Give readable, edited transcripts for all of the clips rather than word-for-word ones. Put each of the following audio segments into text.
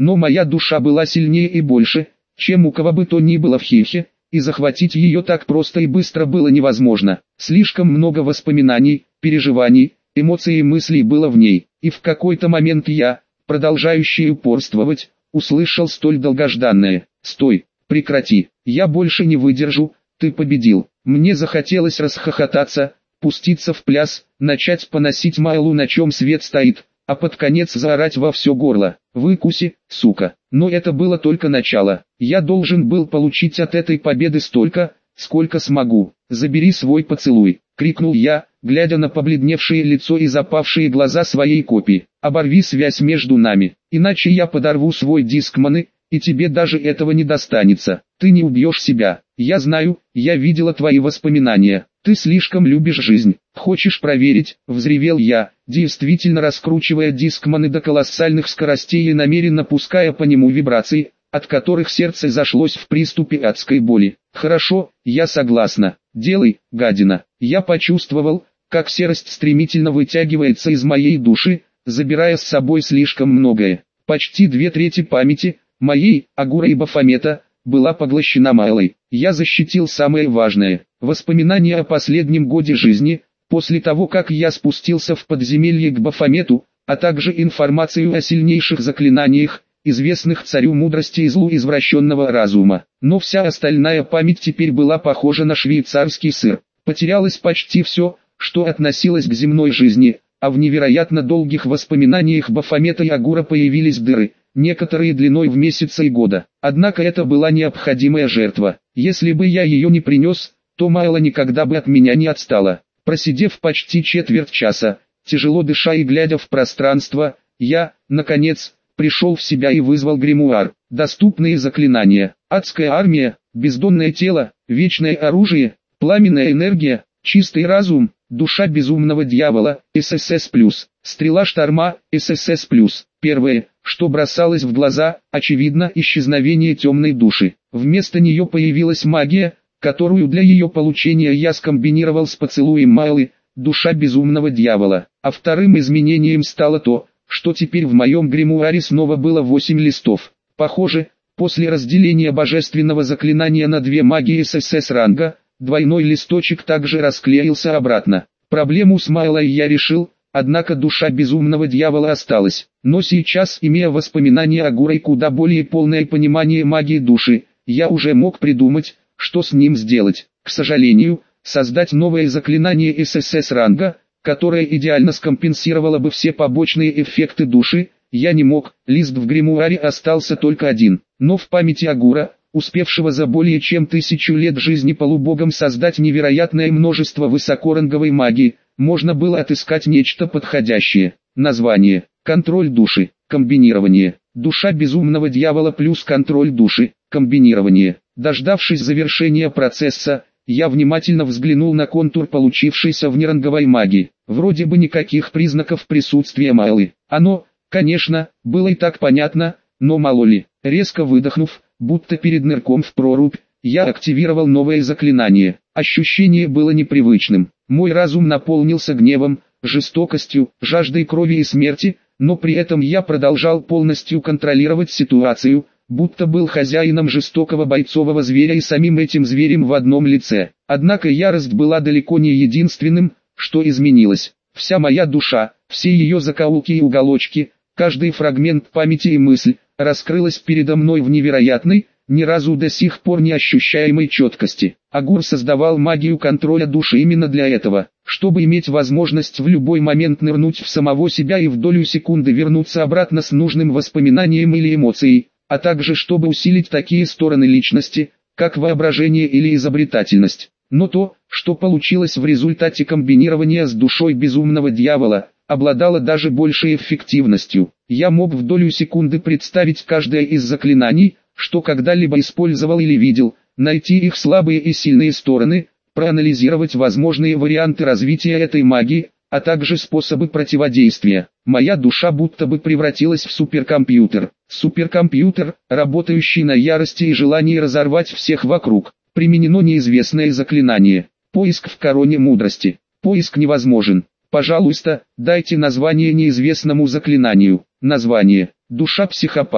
Но моя душа была сильнее и больше, чем у кого бы то ни было в Хельхе, и захватить ее так просто и быстро было невозможно. Слишком много воспоминаний, переживаний, эмоций и мыслей было в ней, и в какой-то момент я, продолжающий упорствовать, услышал столь долгожданное: «Стой, прекрати, я больше не выдержу, ты победил». Мне захотелось расхохотаться, пуститься в пляс, начать поносить Майлу, на чем свет стоит, а под конец заорать во все горло: «Выкуси, сука!». Но это было только начало. Я должен был получить от этой победы столько, сколько смогу. «Забери свой поцелуй!» — крикнул я, глядя на побледневшее лицо и запавшие глаза своей копии. «Оборви связь между нами, иначе я подорву свой дискманы, и тебе даже этого не достанется. Ты не убьешь себя. Я знаю, я видела твои воспоминания. Ты слишком любишь жизнь. Хочешь проверить?» — взревел я, действительно раскручивая дискманы до колоссальных скоростей и намеренно пуская по нему вибрации, от которых сердце зашлось в приступе адской боли. «Хорошо, я согласна. Делай, гадина». Я почувствовал, как серость стремительно вытягивается из моей души, забирая с собой слишком многое. Почти 2/3 памяти, моей, Агура и Бафомета, была поглощена Майлой. Я защитил самое важное — воспоминания о последнем годе жизни, после того как я спустился в подземелье к Бафомету, а также информацию о сильнейших заклинаниях, известных царю мудрости и злу извращенного разума. Но вся остальная память теперь была похожа на швейцарский сыр. Потерялось почти все, что относилось к земной жизни, а в невероятно долгих воспоминаниях Бафомета и Агура появились дыры, некоторые длиной в месяцы и года. Однако это была необходимая жертва. Если бы я ее не принес, то Майла никогда бы от меня не отстала. Просидев почти четверть часа, тяжело дыша и глядя в пространство, я, наконец, пришел в себя и вызвал гримуар. Доступные заклинания: адская армия, бездонное тело, вечное оружие, пламенная энергия, чистый разум, душа безумного дьявола, ССС+, стрела шторма, ССС+. Первое, что бросалось в глаза, очевидно, исчезновение темной души. Вместо нее появилась магия, которую для ее получения я скомбинировал с поцелуем Майлы, душа безумного дьявола. А вторым изменением стало то, что теперь в моем гримуаре снова было 8 листов. Похоже, после разделения божественного заклинания на 2 магии ССС ранга, двойной листочек также расклеился обратно. Проблему с Майлой я решил, однако душа безумного дьявола осталась. Но сейчас, имея воспоминания о Гуре и куда более полное понимание магии души, я уже мог придумать, что с ним сделать. К сожалению, создать новое заклинание ССС ранга, которое идеально скомпенсировало бы все побочные эффекты души, я не мог. Лист в гримуаре остался только один. Но в памяти Агура, успевшего за более чем 1000 лет жизни полубогом создать невероятное множество высокоранговой магии, можно было отыскать нечто подходящее. Название: контроль души, комбинирование, душа безумного дьявола плюс контроль души, комбинирование. Дождавшись завершения процесса, я внимательно взглянул на контур получившейся внеранговой магии. Вроде бы никаких признаков присутствия Майлы. Оно, конечно, было и так понятно, но мало ли. Резко выдохнув, будто перед нырком в прорубь, я активировал новое заклинание. Ощущение было непривычным. Мой разум наполнился гневом, жестокостью, жаждой крови и смерти, но при этом я продолжал полностью контролировать ситуацию, будто был хозяином жестокого бойцового зверя и самим этим зверем в одном лице. Однако ярость была далеко не единственным, что изменилось. Вся моя душа, все ее закоулки и уголочки, каждый фрагмент памяти и мысль, раскрылась передо мной в невероятной, ни разу до сих пор не ощущаемой четкости. Агур создавал магию контроля души именно для этого, чтобы иметь возможность в любой момент нырнуть в самого себя и в долю секунды вернуться обратно с нужным воспоминанием или эмоцией, а также чтобы усилить такие стороны личности, как воображение или изобретательность. Но то, что получилось в результате комбинирования с душой безумного дьявола, обладало даже большей эффективностью. Я мог в долю секунды представить каждое из заклинаний, что когда-либо использовал или видел, найти их слабые и сильные стороны, проанализировать возможные варианты развития этой магии, а также способы противодействия. Моя душа будто бы превратилась в суперкомпьютер. Суперкомпьютер, работающий на ярости и желании разорвать всех вокруг. Применено неизвестное заклинание. Поиск в короне мудрости. Поиск невозможен. Пожалуйста, дайте название неизвестному заклинанию. Название: душа психопата.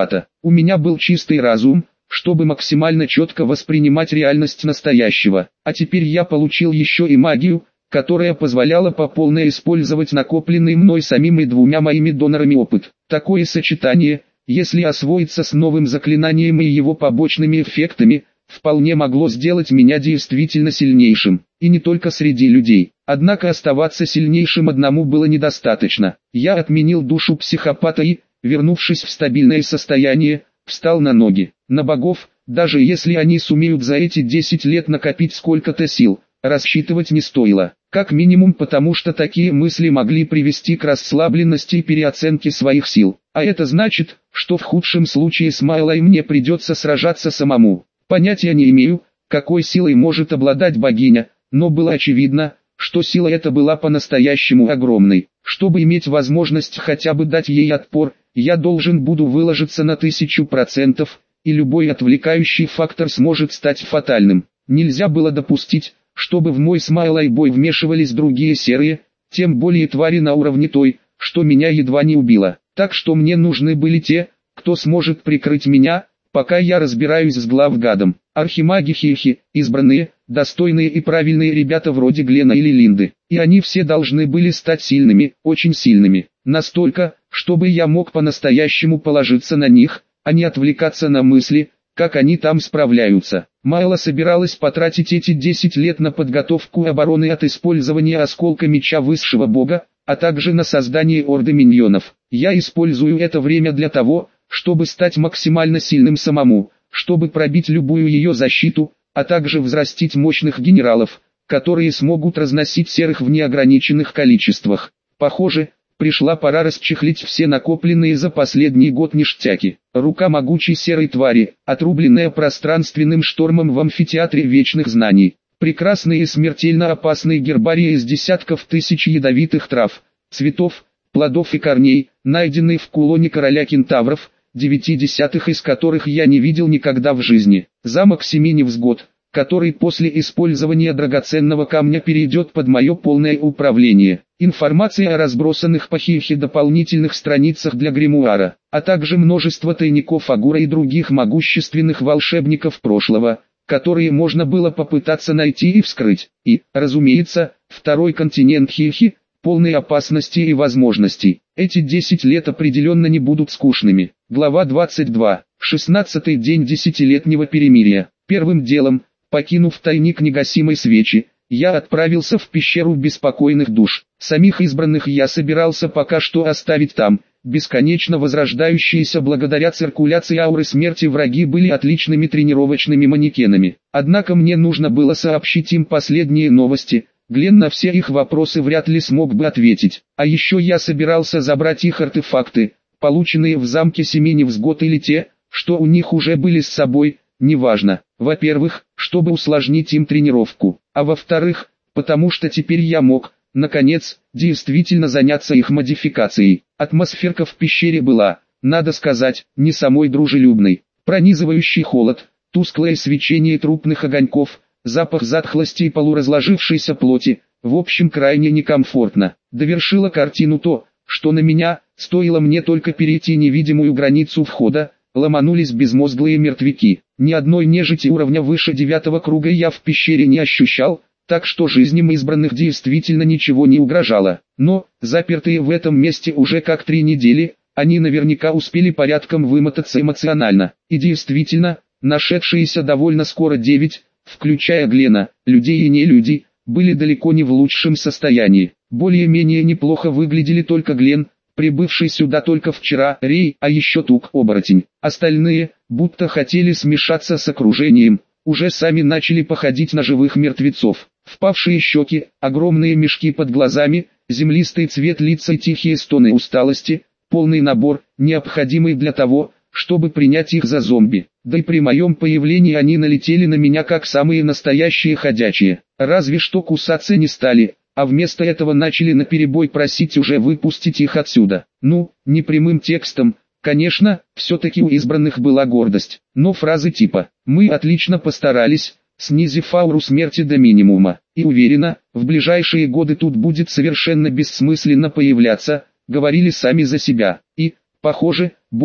У меня был чистый разум, чтобы максимально четко воспринимать реальность настоящего. А теперь я получил еще и магию, которая позволяла по полной использовать накопленный мной самим и двумя моими донорами опыт. Такое сочетание, если освоиться с новым заклинанием и его побочными эффектами, вполне могло сделать меня действительно сильнейшим, и не только среди людей. Однако оставаться сильнейшим одному было недостаточно. Я отменил душу психопата и, вернувшись в стабильное состояние, встал на ноги. На богов, даже если они сумеют за эти 10 лет накопить сколько-то сил, рассчитывать не стоило. Как минимум потому, что такие мысли могли привести к расслабленности и переоценке своих сил. А это значит, что в худшем случае с Майлой мне придется сражаться самому. Понятия не имею, какой силой может обладать богиня, но было очевидно, что сила эта была по-настоящему огромной. Чтобы иметь возможность хотя бы дать ей отпор, я должен буду выложиться на 1000%, и любой отвлекающий фактор сможет стать фатальным. Нельзя было допустить, чтобы в мой с Майлой бой вмешивались другие серые, тем более твари на уровне той, что меня едва не убило. Так что мне нужны были те, кто сможет прикрыть меня, пока я разбираюсь с главгадом. Архимаги-хихи, избранные, достойные и правильные ребята вроде Глена или Линды. И они все должны были стать сильными, очень сильными. Настолько, чтобы я мог по-настоящему положиться на них, а не отвлекаться на мысли, как они там справляются. Майла собиралась потратить эти 10 лет на подготовку обороны от использования осколка меча высшего бога, а также на создание орды миньонов. Я использую это время для того, чтобы стать максимально сильным самому, чтобы пробить любую ее защиту, а также взрастить мощных генералов, которые смогут разносить серых в неограниченных количествах. Похоже, пришла пора расчехлить все накопленные за последний год ништяки. Рука могучей серой твари, отрубленная пространственным штормом в амфитеатре вечных знаний. Прекрасные и смертельно опасные гербарии из десятков тысяч ядовитых трав, цветов, плодов и корней, найденные в кулоне короля кентавров, 9 десятых из которых я не видел никогда в жизни. Замок Семи Невзгод, который после использования драгоценного камня перейдет под мое полное управление. Информация о разбросанных по Хихе дополнительных страницах для гримуара, а также множество тайников Агура и других могущественных волшебников прошлого, которые можно было попытаться найти и вскрыть. И, разумеется, второй континент Хихи, полный опасности и возможностей. Эти 10 лет определенно не будут скучными. Глава 22. 16-й день десятилетнего перемирия. Первым делом, покинув тайник негасимой свечи, я отправился в пещеру беспокойных душ. Самих избранных я собирался пока что оставить там. Бесконечно возрождающиеся благодаря циркуляции ауры смерти враги были отличными тренировочными манекенами. Однако мне нужно было сообщить им последние новости. Глен на все их вопросы вряд ли смог бы ответить. А еще я собирался забрать их артефакты, полученные в замке Семи Невзгод или те, что у них уже были с собой, неважно. Во-первых, чтобы усложнить им тренировку, а во-вторых, потому что теперь я мог, наконец, действительно заняться их модификацией. Атмосферка в пещере была, надо сказать, не самой дружелюбной. Пронизывающий холод, тусклое свечение трупных огоньков, запах затхлости и полуразложившейся плоти, в общем крайне некомфортно. Довершило картину то, что на меня, стоило мне только перейти невидимую границу входа, ломанулись безмозглые мертвяки. Ни одной нежити уровня выше 9 круга я в пещере не ощущал, так что жизням избранных действительно ничего не угрожало. Но, запертые в этом месте уже как 3 недели, они наверняка успели порядком вымотаться эмоционально. И действительно, нашедшиеся довольно скоро 9, включая Глена, людей и не люди, были далеко не в лучшем состоянии. Более-менее неплохо выглядели только Глен, прибывший сюда только вчера, Рей, а еще Тук-оборотень. Остальные, будто хотели смешаться с окружением, уже сами начали походить на живых мертвецов. Впавшие щеки, огромные мешки под глазами, землистый цвет лица и тихие стоны усталости, полный набор, необходимый для того, чтобы принять их за зомби. Да и при моем появлении они налетели на меня как самые настоящие ходячие. Разве что кусаться не стали, а вместо этого начали наперебой просить уже выпустить их отсюда. Ну, не прямым текстом, конечно, все-таки у избранных была гордость. Но фразы типа «Мы отлично постарались», снизив ауру смерти до минимума, и уверена, в ближайшие годы тут будет совершенно бессмысленно появляться, говорили сами за себя. И, похоже, боги,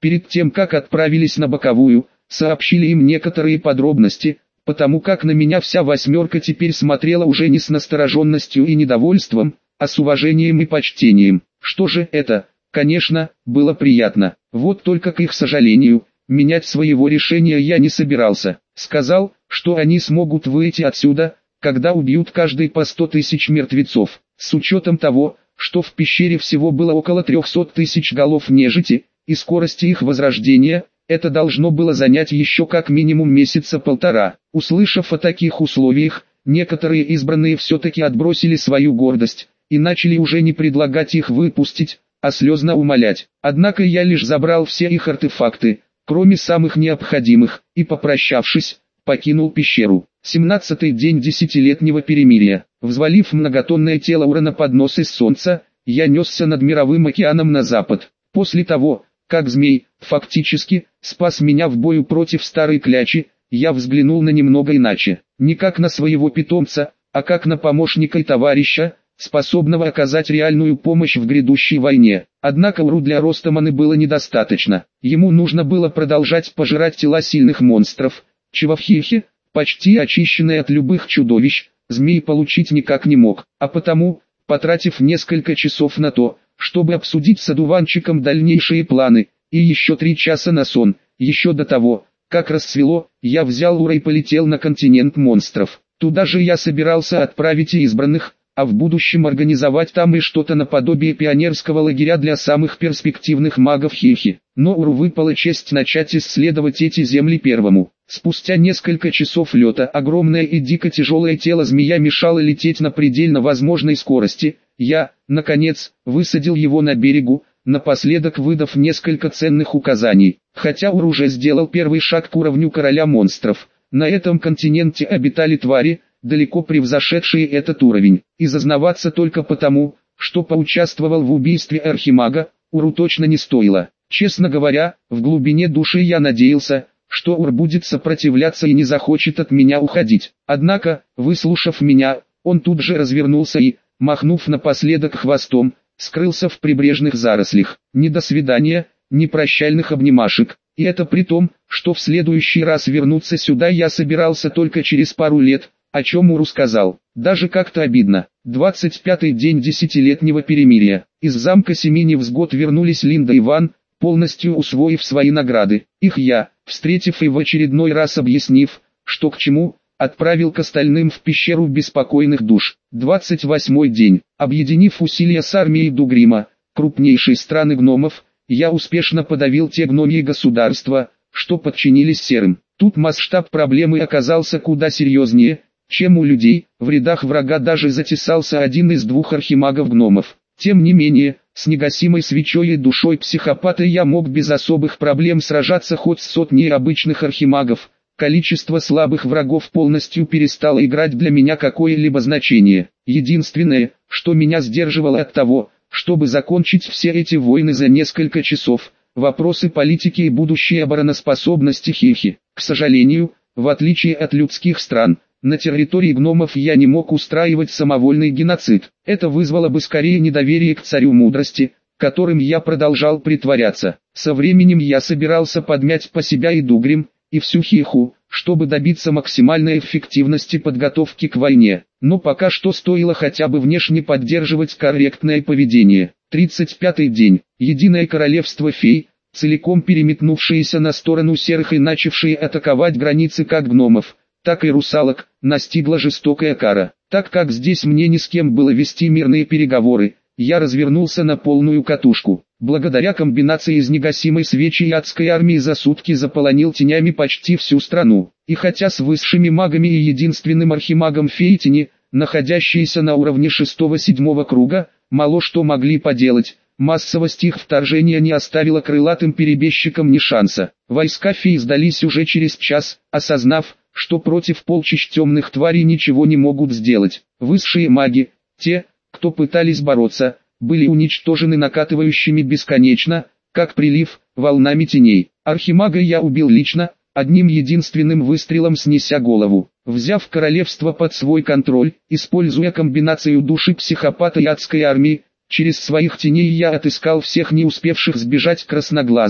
Перед тем как отправились на боковую, сообщили им некоторые подробности, потому как на меня вся восьмерка теперь смотрела уже не с настороженностью и недовольством, а с уважением и почтением. Что же это, конечно, было приятно. Вот только к их сожалению, менять своего решения я не собирался. Сказал, что они смогут выйти отсюда, когда убьют каждый по 100 тысяч мертвецов. С учетом того, что в пещере всего было около 300 тысяч голов нежити, и скорости их возрождения, это должно было занять еще как минимум месяца полтора. Услышав о таких условиях, некоторые избранные все-таки отбросили свою гордость, и начали уже не предлагать их выпустить, а слезно умолять. Однако я лишь забрал все их артефакты, кроме самых необходимых, и попрощавшись, покинул пещеру. 17-й день десятилетнего перемирия. Взвалив многотонное тело Ура на поднос из солнца, я несся над мировым океаном на запад. После того, как змей, фактически, спас меня в бою против старой клячи, я взглянул на немного иначе. Не как на своего питомца, а как на помощника и товарища, способного оказать реальную помощь в грядущей войне. Однако Уру для роста маны было недостаточно. Ему нужно было продолжать пожирать тела сильных монстров, чего в Хихе, почти очищенный от любых чудовищ, змей получить никак не мог. А потому, потратив несколько часов на то, чтобы обсудить с одуванчиком дальнейшие планы, и еще 3 часа на сон, еще до того, как расцвело, я взял Ура и полетел на континент монстров. Туда же я собирался отправить и избранных, а в будущем организовать там и что-то наподобие пионерского лагеря для самых перспективных магов Хихи. Но Уру выпала честь начать исследовать эти земли первому. Спустя несколько часов лета огромное и дико тяжелое тело змея мешало лететь на предельно возможной скорости. Я, наконец, высадил его на берегу, напоследок выдав несколько ценных указаний. Хотя Уру уже сделал первый шаг к уровню короля монстров, на этом континенте обитали твари, далеко превзошедшие этот уровень. И зазнаваться только потому, что поучаствовал в убийстве архимага, Уру точно не стоило. Честно говоря, в глубине души я надеялся, что Ур будет сопротивляться и не захочет от меня уходить. Однако, выслушав меня, он тут же развернулся и, махнув напоследок хвостом, скрылся в прибрежных зарослях. Ни до свидания, ни прощальных обнимашек. И это при том, что в следующий раз вернуться сюда я собирался только через пару лет, о чем Уру сказал. Даже как-то обидно. 25-й день десятилетнего перемирия. Из замка Семи Невзгод вернулись Линда и Ван, полностью усвоив свои награды. Их я, встретив и в очередной раз объяснив, что к чему, отправил к остальным в пещеру беспокойных душ. 28-й день. Объединив усилия с армией Дугрима, крупнейшей страны гномов, я успешно подавил те гномьи государства, что подчинились серым. Тут масштаб проблемы оказался куда серьезнее, чем у людей. В рядах врага даже затесался один из 2 архимагов-гномов. Тем не менее, с негасимой свечой и душой психопата я мог без особых проблем сражаться хоть с сотней обычных архимагов. Количество слабых врагов полностью перестало играть для меня какое-либо значение. Единственное, что меня сдерживало от того, чтобы закончить все эти войны за несколько часов, вопросы политики и будущей обороноспособности Хихи. К сожалению, в отличие от людских стран, на территории гномов я не мог устраивать самовольный геноцид. Это вызвало бы скорее недоверие к царю мудрости, которым я продолжал притворяться. Со временем я собирался подмять по себя и Дугрим, и всю Хиху, чтобы добиться максимальной эффективности подготовки к войне. Но пока что стоило хотя бы внешне поддерживать корректное поведение. 35-й день. Единое королевство фей, целиком переметнувшиеся на сторону серых и начавшие атаковать границы как гномов, так и русалок, настигла жестокая кара. Так как здесь мне ни с кем было вести мирные переговоры, я развернулся на полную катушку. Благодаря комбинации из негасимой свечи и адской армии за сутки заполонил тенями почти всю страну. И хотя с высшими магами и единственным архимагом Фейтини, находящиеся на уровне 6-7 круга, мало что могли поделать, массовость их вторжения не оставила крылатым перебежчикам ни шанса. Войска фей сдались уже через час, осознав, что против полчищ темных тварей ничего не могут сделать. Высшие маги, те, кто пытались бороться, были уничтожены накатывающими бесконечно, как прилив, волнами теней. Архимага я убил лично, одним единственным выстрелом снеся голову. Взяв королевство под свой контроль, используя комбинацию души психопата и адской армии, через своих теней я отыскал всех не успевших сбежать красноглазых.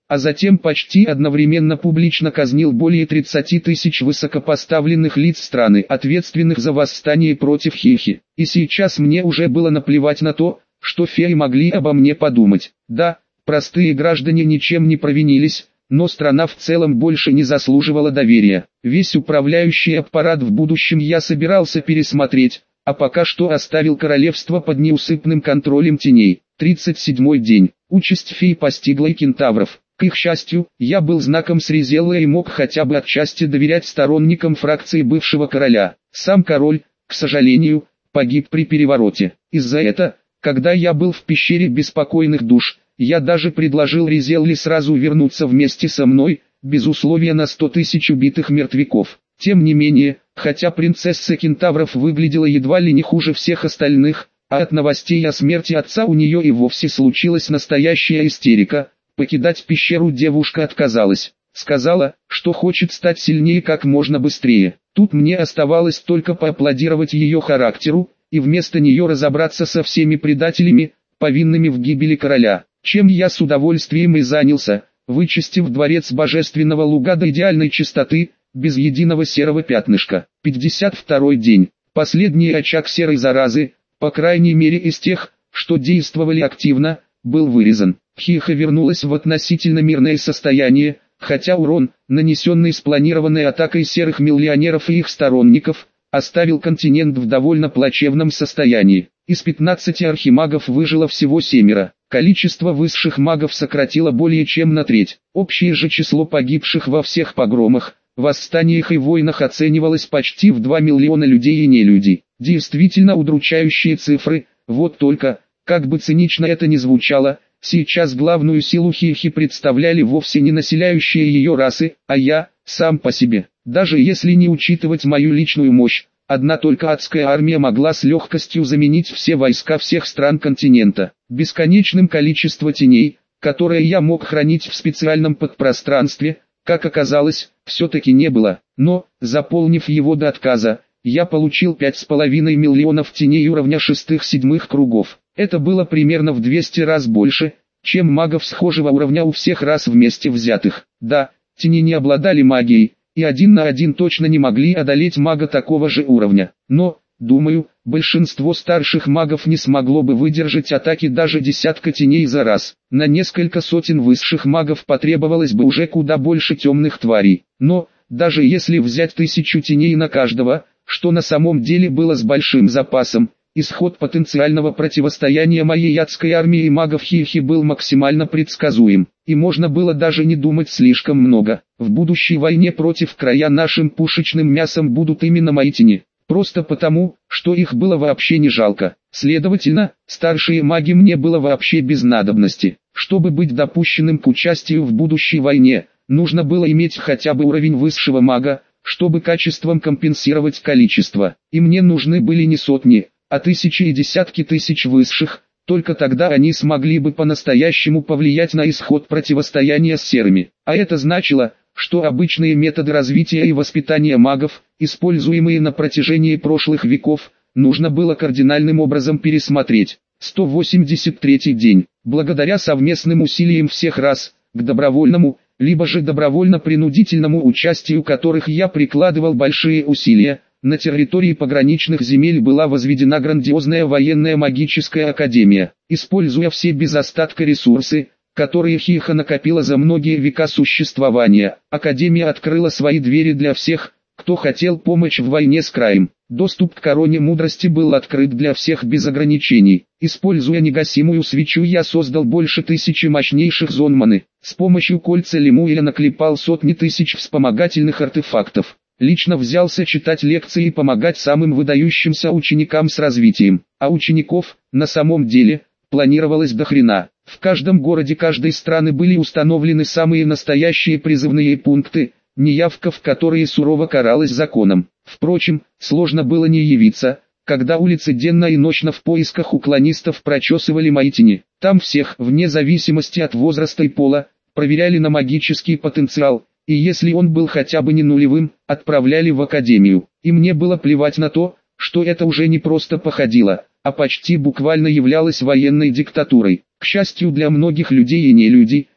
а затем почти одновременно публично казнил более 30 тысяч высокопоставленных лиц страны, ответственных за восстание против Хихи. И сейчас мне уже было наплевать на то, что феи могли обо мне подумать. Да, простые граждане ничем не провинились, но страна в целом больше не заслуживала доверия. Весь управляющий аппарат в будущем я собирался пересмотреть, а пока что оставил королевство под неусыпным контролем теней. 37-й день. Участь фей постигла и кентавров. К их счастью, я был знаком Срезелла и мог хотя бы отчасти доверять сторонникам фракции бывшего короля. Сам король, к сожалению, погиб при перевороте. Из-за этого, когда я был в пещере беспокойных душ, я даже предложил Ризелле сразу вернуться вместе со мной, без условия на 100 тысяч убитых мертвяков. Тем не менее, хотя принцесса кентавров выглядела едва ли не хуже всех остальных, а от новостей о смерти отца у нее и вовсе случилась настоящая истерика, покидать пещеру девушка отказалась. Сказала, что хочет стать сильнее как можно быстрее. Тут мне оставалось только поаплодировать ее характеру, и вместо нее разобраться со всеми предателями, повинными в гибели короля, чем я с удовольствием и занялся, вычистив дворец божественного луга до идеальной чистоты, без единого серого пятнышка. 52-й день. Последний очаг серой заразы, по крайней мере из тех, что действовали активно, был вырезан. Хиха вернулась в относительно мирное состояние, хотя урон, нанесенный спланированной атакой серых миллионеров и их сторонников, оставил континент в довольно плачевном состоянии. Из 15 архимагов выжило всего 7. Количество высших магов сократило более чем на треть. Общее же число погибших во всех погромах, восстаниях и войнах оценивалось почти в 2 миллиона людей и нелюдей. Действительно удручающие цифры, вот только, как бы цинично это ни звучало, сейчас главную силу Хихи представляли вовсе не населяющие ее расы, а я, сам по себе. Даже если не учитывать мою личную мощь, одна только адская армия могла с легкостью заменить все войска всех стран континента. Бесконечным количество теней, которые я мог хранить в специальном подпространстве, как оказалось, все-таки не было. Но, заполнив его до отказа, я получил 5,5 миллионов теней уровня 6-7 кругов. Это было примерно в 200 раз больше, чем магов схожего уровня у всех рас вместе взятых. Да, тени не обладали магией, и 1 на 1 точно не могли одолеть мага такого же уровня. Но, думаю, большинство старших магов не смогло бы выдержать атаки даже десятка теней за раз. На несколько сотен высших магов потребовалось бы уже куда больше темных тварей. Но, даже если взять 1000 теней на каждого, что на самом деле было с большим запасом, исход потенциального противостояния моей адской армии магов Хихи был максимально предсказуем, и можно было даже не думать слишком много. В будущей войне против края нашим пушечным мясом будут именно мои тени, просто потому, что их было вообще не жалко. Следовательно, старшие маги мне было вообще без надобности. Чтобы быть допущенным к участию в будущей войне, нужно было иметь хотя бы уровень высшего мага, чтобы качеством компенсировать количество. И мне нужны были не сотни, а тысячи и десятки тысяч высших, только тогда они смогли бы по-настоящему повлиять на исход противостояния с серыми. А это значило, что обычные методы развития и воспитания магов, используемые на протяжении прошлых веков, нужно было кардинальным образом пересмотреть. 183-й день. Благодаря совместным усилиям всех рас, к добровольному, либо же добровольно-принудительному участию которых я прикладывал большие усилия, на территории пограничных земель была возведена грандиозная военная магическая академия. Используя все без остатка ресурсы, которые Хиха накопила за многие века существования, академия открыла свои двери для всех, кто хотел помочь в войне с краем. Доступ к короне мудрости был открыт для всех без ограничений. Используя негасимую свечу, я создал больше 1000 мощнейших зон маны. С помощью кольца Лемуэля наклепал сотни тысяч вспомогательных артефактов. Лично взялся читать лекции и помогать самым выдающимся ученикам с развитием. А учеников, на самом деле, планировалось до хрена. В каждом городе каждой страны были установлены самые настоящие призывные пункты, неявка в которые сурово каралась законом. Впрочем, сложно было не явиться, когда улицы денно и ночно в поисках уклонистов прочесывали мои тени. Там всех, вне зависимости от возраста и пола, проверяли на магический потенциал, и если он был хотя бы не нулевым, отправляли в академию. И мне было плевать на то, что это уже не просто походило, а почти буквально являлось военной диктатурой. К счастью для многих людей и нелюдей,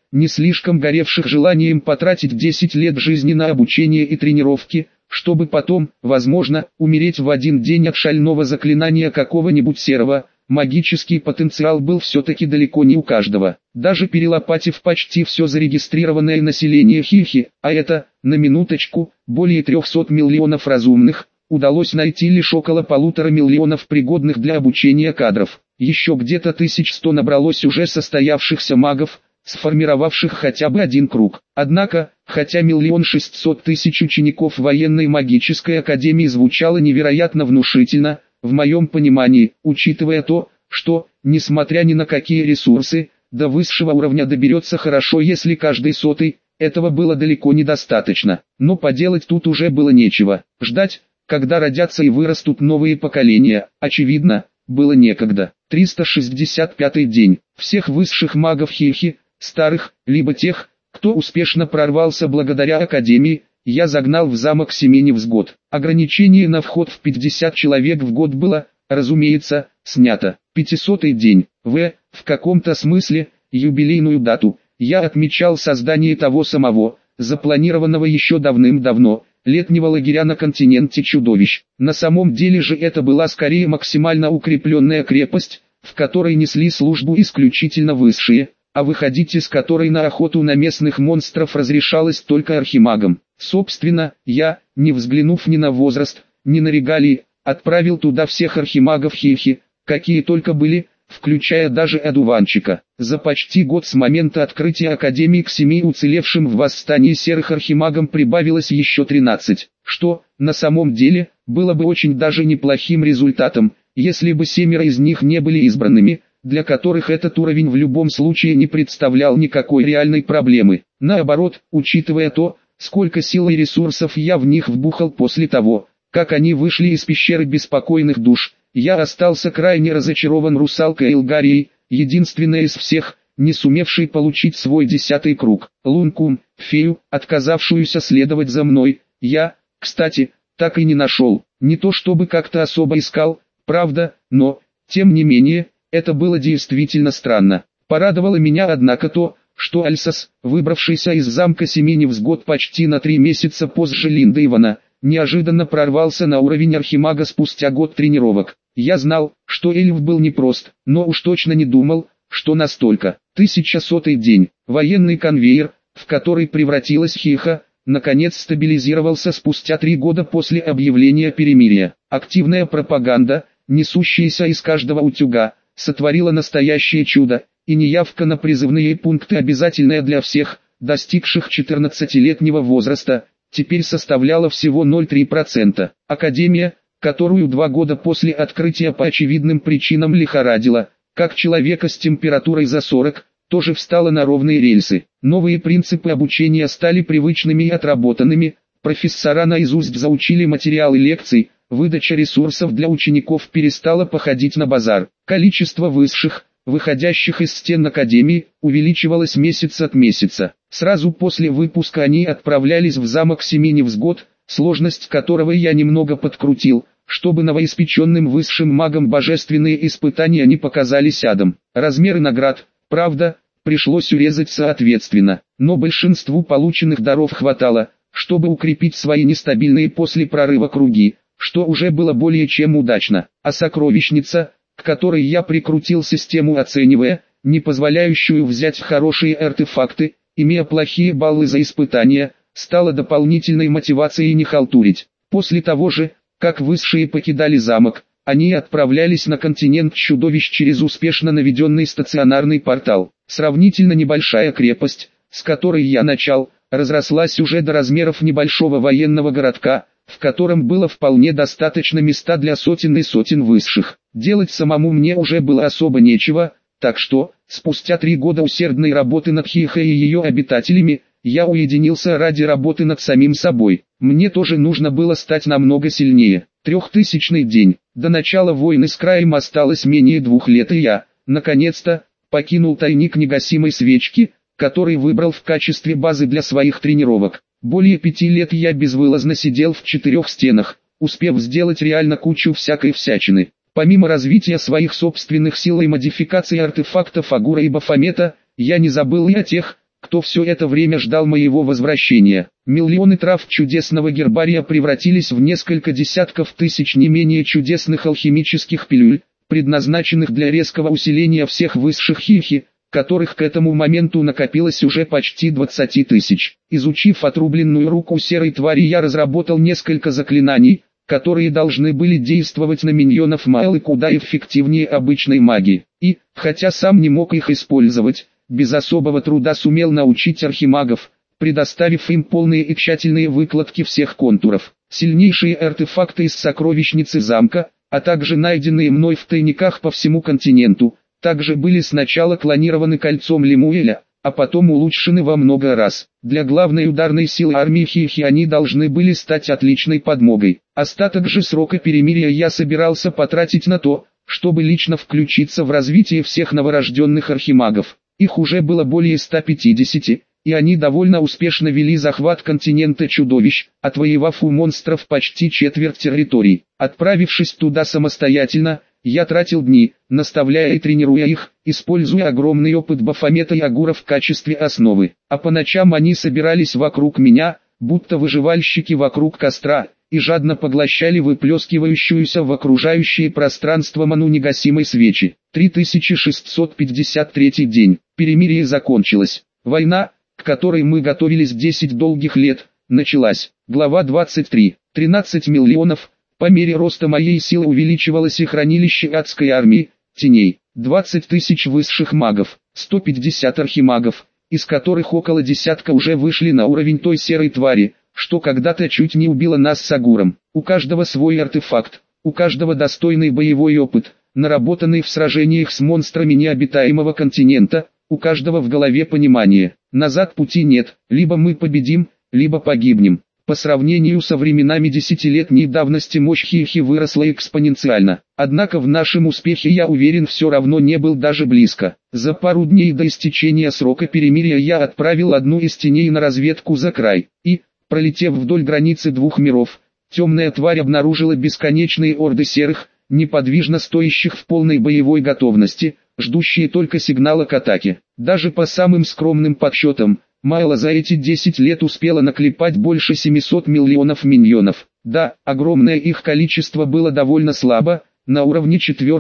не слишком горевших желанием потратить 10 лет жизни на обучение и тренировки, чтобы потом, возможно, умереть в один день от шального заклинания какого-нибудь серого. Магический потенциал был все-таки далеко не у каждого. Даже перелопатив почти все зарегистрированное население Хихи, а это, на минуточку, более 300 миллионов разумных, удалось найти лишь около 1,5 миллиона пригодных для обучения кадров. Еще где-то 1100 набралось уже состоявшихся магов, сформировавших хотя бы один круг. Однако, хотя 1 600 000 учеников военной магической академии звучало невероятно внушительно, в моем понимании, учитывая то, что, несмотря ни на какие ресурсы, до высшего уровня доберется хорошо, если каждый сотый, этого было далеко недостаточно. Но поделать тут уже было нечего. Ждать, когда родятся и вырастут новые поколения, очевидно, было некогда. 365-й день. Всех высших магов Хихи, старых, либо тех, кто успешно прорвался благодаря Академии, я загнал в замок Семеневсгод. Ограничение на вход в 50 человек в год было, разумеется, снято. 500-й день. В каком-то смысле, юбилейную дату, я отмечал создание того самого, запланированного еще давным-давно, летнего лагеря на континенте чудовищ. На самом деле же это была скорее максимально укрепленная крепость, в которой несли службу исключительно высшие, а выходить из которой на охоту на местных монстров разрешалось только архимагам. Собственно, я, не взглянув ни на возраст, ни на регалии, отправил туда всех архимагов Хихи, какие только были, включая даже одуванчика. За почти год с момента открытия Академии к 7 уцелевшим в восстании серых архимагам прибавилось еще 13, что, на самом деле, было бы очень даже неплохим результатом, если бы 7 из них не были избранными, для которых этот уровень в любом случае не представлял никакой реальной проблемы. Наоборот, учитывая то, сколько сил и ресурсов я в них вбухал после того, как они вышли из пещеры беспокойных душ, я остался крайне разочарован русалкой Элгарией, единственной из всех, не сумевшей получить свой 10-й круг. Лункум, фею, отказавшуюся следовать за мной, я, кстати, так и не нашел. Не то чтобы как-то особо искал, правда, но, тем не менее, это было действительно странно. Порадовало меня однако то, что Альсас, выбравшийся из замка Семеневсгод почти на 3 месяца позже Линдейвана, неожиданно прорвался на уровень архимага спустя год тренировок. Я знал, что эльф был непрост, но уж точно не думал, что настолько. 1100-й день. Военный конвейер, в который превратилась Хиха, наконец стабилизировался спустя 3 года после объявления перемирия. Активная пропаганда, несущаяся из каждого утюга, сотворила настоящее чудо, и неявка на призывные пункты, обязательная для всех, достигших 14-летнего возраста, теперь составляла всего 0,3%. Академия, которую 2 года после открытия по очевидным причинам лихорадила, как человека с температурой за 40, тоже встала на ровные рельсы. Новые принципы обучения стали привычными и отработанными, профессора наизусть заучили материалы лекций, выдача ресурсов для учеников перестала походить на базар. Количество высших, выходящих из стен Академии, увеличивалось месяц от месяца. Сразу после выпуска они отправлялись в замок Семеневсгод, сложность которого я немного подкрутил, чтобы новоиспеченным высшим магам божественные испытания не показались адом. Размеры наград, правда, пришлось урезать соответственно, но большинству полученных даров хватало, чтобы укрепить свои нестабильные после прорыва круги, что уже было более чем удачно. А сокровищница, к которой я прикрутил систему оценивая, не позволяющую взять хорошие артефакты, имея плохие баллы за испытания, стала дополнительной мотивацией не халтурить. После того же, как высшие покидали замок, они отправлялись на континент чудовищ через успешно наведенный стационарный портал. Сравнительно небольшая крепость, с которой я начал, разрослась уже до размеров небольшого военного городка, в котором было вполне достаточно места для сотен и сотен высших. Делать самому мне уже было особо нечего, так что, спустя 3 года усердной работы над Хихой и ее обитателями, я уединился ради работы над самим собой. Мне тоже нужно было стать намного сильнее. 3000-й день. До начала войны с краем осталось менее 2 лет, и я, наконец-то, покинул тайник негасимой свечки, который выбрал в качестве базы для своих тренировок. Более 5 лет я безвылазно сидел в 4 стенах, успев сделать реально кучу всякой всячины. Помимо развития своих собственных сил и модификации артефактов Агура и Бафомета, я не забыл и о тех, кто все это время ждал моего возвращения. Миллионы трав чудесного гербария превратились в несколько десятков тысяч не менее чудесных алхимических пилюль, предназначенных для резкого усиления всех высших хихи, которых к этому моменту накопилось уже почти 20 тысяч. Изучив отрубленную руку серой твари, я разработал несколько заклинаний, которые должны были действовать на миньонов Майлы куда эффективнее обычной магии. И, хотя сам не мог их использовать, без особого труда сумел научить архимагов, предоставив им полные и тщательные выкладки всех контуров. Сильнейшие артефакты из сокровищницы замка, а также найденные мной в тайниках по всему континенту, также были сначала клонированы кольцом Лемуэля, а потом улучшены во много раз. Для главной ударной силы армии Хихи они должны были стать отличной подмогой. Остаток же срока перемирия я собирался потратить на то, чтобы лично включиться в развитие всех новорожденных архимагов. Их уже было более 150, и они довольно успешно вели захват континента чудовищ, отвоевав у монстров почти четверть территорий. Отправившись туда самостоятельно, я тратил дни, наставляя и тренируя их, используя огромный опыт Бафомета и Агура в качестве основы. А по ночам они собирались вокруг меня, будто выживальщики вокруг костра, и жадно поглощали выплескивающуюся в окружающее пространство ману негасимой свечи. 3653 день. Перемирие закончилось. Война, к которой мы готовились 10 долгих лет, началась. Глава 23. 13 миллионов. По мере роста моей силы увеличивалось и хранилище адской армии, теней. 20 тысяч высших магов, 150 архимагов, из которых около десятка уже вышли на уровень той серой твари, что когда-то чуть не убило нас с Агуром. У каждого свой артефакт, у каждого достойный боевой опыт, наработанный в сражениях с монстрами необитаемого континента, у каждого в голове понимание. Назад пути нет, либо мы победим, либо погибнем. По сравнению со временами десятилетней давности мощь Хихи выросла экспоненциально. Однако в нашем успехе, я уверен, все равно не был даже близко. За пару дней до истечения срока перемирия я отправил одну из теней на разведку за край. И, пролетев вдоль границы двух миров, темная тварь обнаружила бесконечные орды серых, неподвижно стоящих в полной боевой готовности, ждущие только сигнала к атаке. Даже по самым скромным подсчетам, Майла за эти 10 лет успела наклепать больше 700 миллионов миньонов. Да, огромное их количество было довольно слабо, на уровне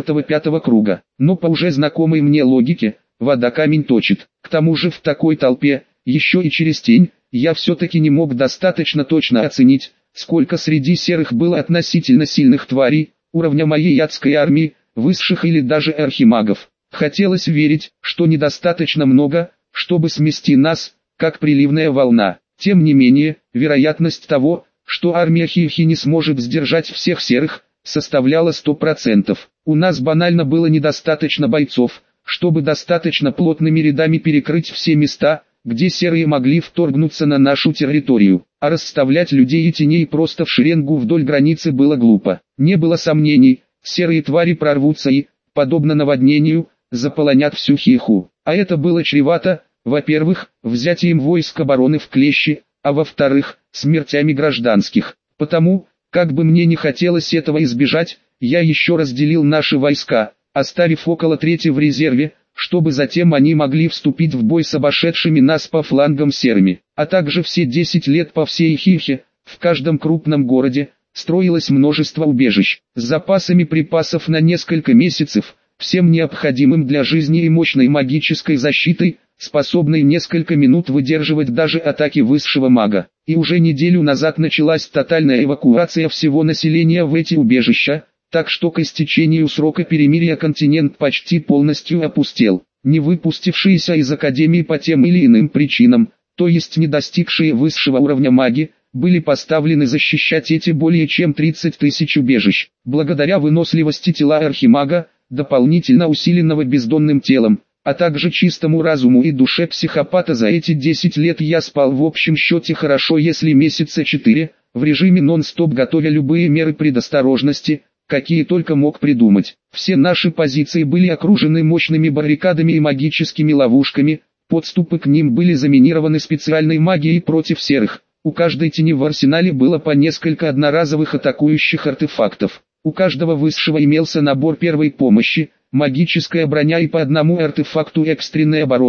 4-5 круга. Но по уже знакомой мне логике, вода камень точит. К тому же в такой толпе, еще и через тень, я все-таки не мог достаточно точно оценить, сколько среди серых было относительно сильных тварей, уровня моей адской армии, высших или даже архимагов. Хотелось верить, что недостаточно много, чтобы смести нас, как приливная волна. Тем не менее, вероятность того, что армия Хихи не сможет сдержать всех серых, составляла 100%. У нас банально было недостаточно бойцов, чтобы достаточно плотными рядами перекрыть все места, где серые могли вторгнуться на нашу территорию. А расставлять людей и теней просто в шеренгу вдоль границы было глупо. Не было сомнений, серые твари прорвутся и, подобно наводнению, заполонят всю Хиху. А это было чревато, во-первых, взятием войск обороны в клещи, а во-вторых, смертями гражданских. Потому, как бы мне не хотелось этого избежать, я еще разделил наши войска, оставив около трети в резерве, чтобы затем они могли вступить в бой с обошедшими нас по флангам серыми. А также все 10 лет по всей Хихе, в каждом крупном городе, строилось множество убежищ, с запасами припасов на несколько месяцев, всем необходимым для жизни и мощной магической защитой, способной несколько минут выдерживать даже атаки высшего мага. И уже неделю назад началась тотальная эвакуация всего населения в эти убежища, так что к истечению срока перемирия континент почти полностью опустел. Не выпустившиеся из Академии по тем или иным причинам, то есть не достигшие высшего уровня маги, были поставлены защищать эти более чем 30 тысяч убежищ. Благодаря выносливости тела архимага, дополнительно усиленного бездонным телом, а также чистому разуму и душе психопата, за эти 10 лет я спал в общем счете хорошо, если месяца 4, в режиме нон-стоп, готовя любые меры предосторожности, какие только мог придумать. Все наши позиции были окружены мощными баррикадами и магическими ловушками, подступы к ним были заминированы специальной магией против серых. У каждой тени в арсенале было по несколько одноразовых атакующих артефактов. У каждого высшего имелся набор первой помощи, магическая броня и по одному артефакту экстренной обороны,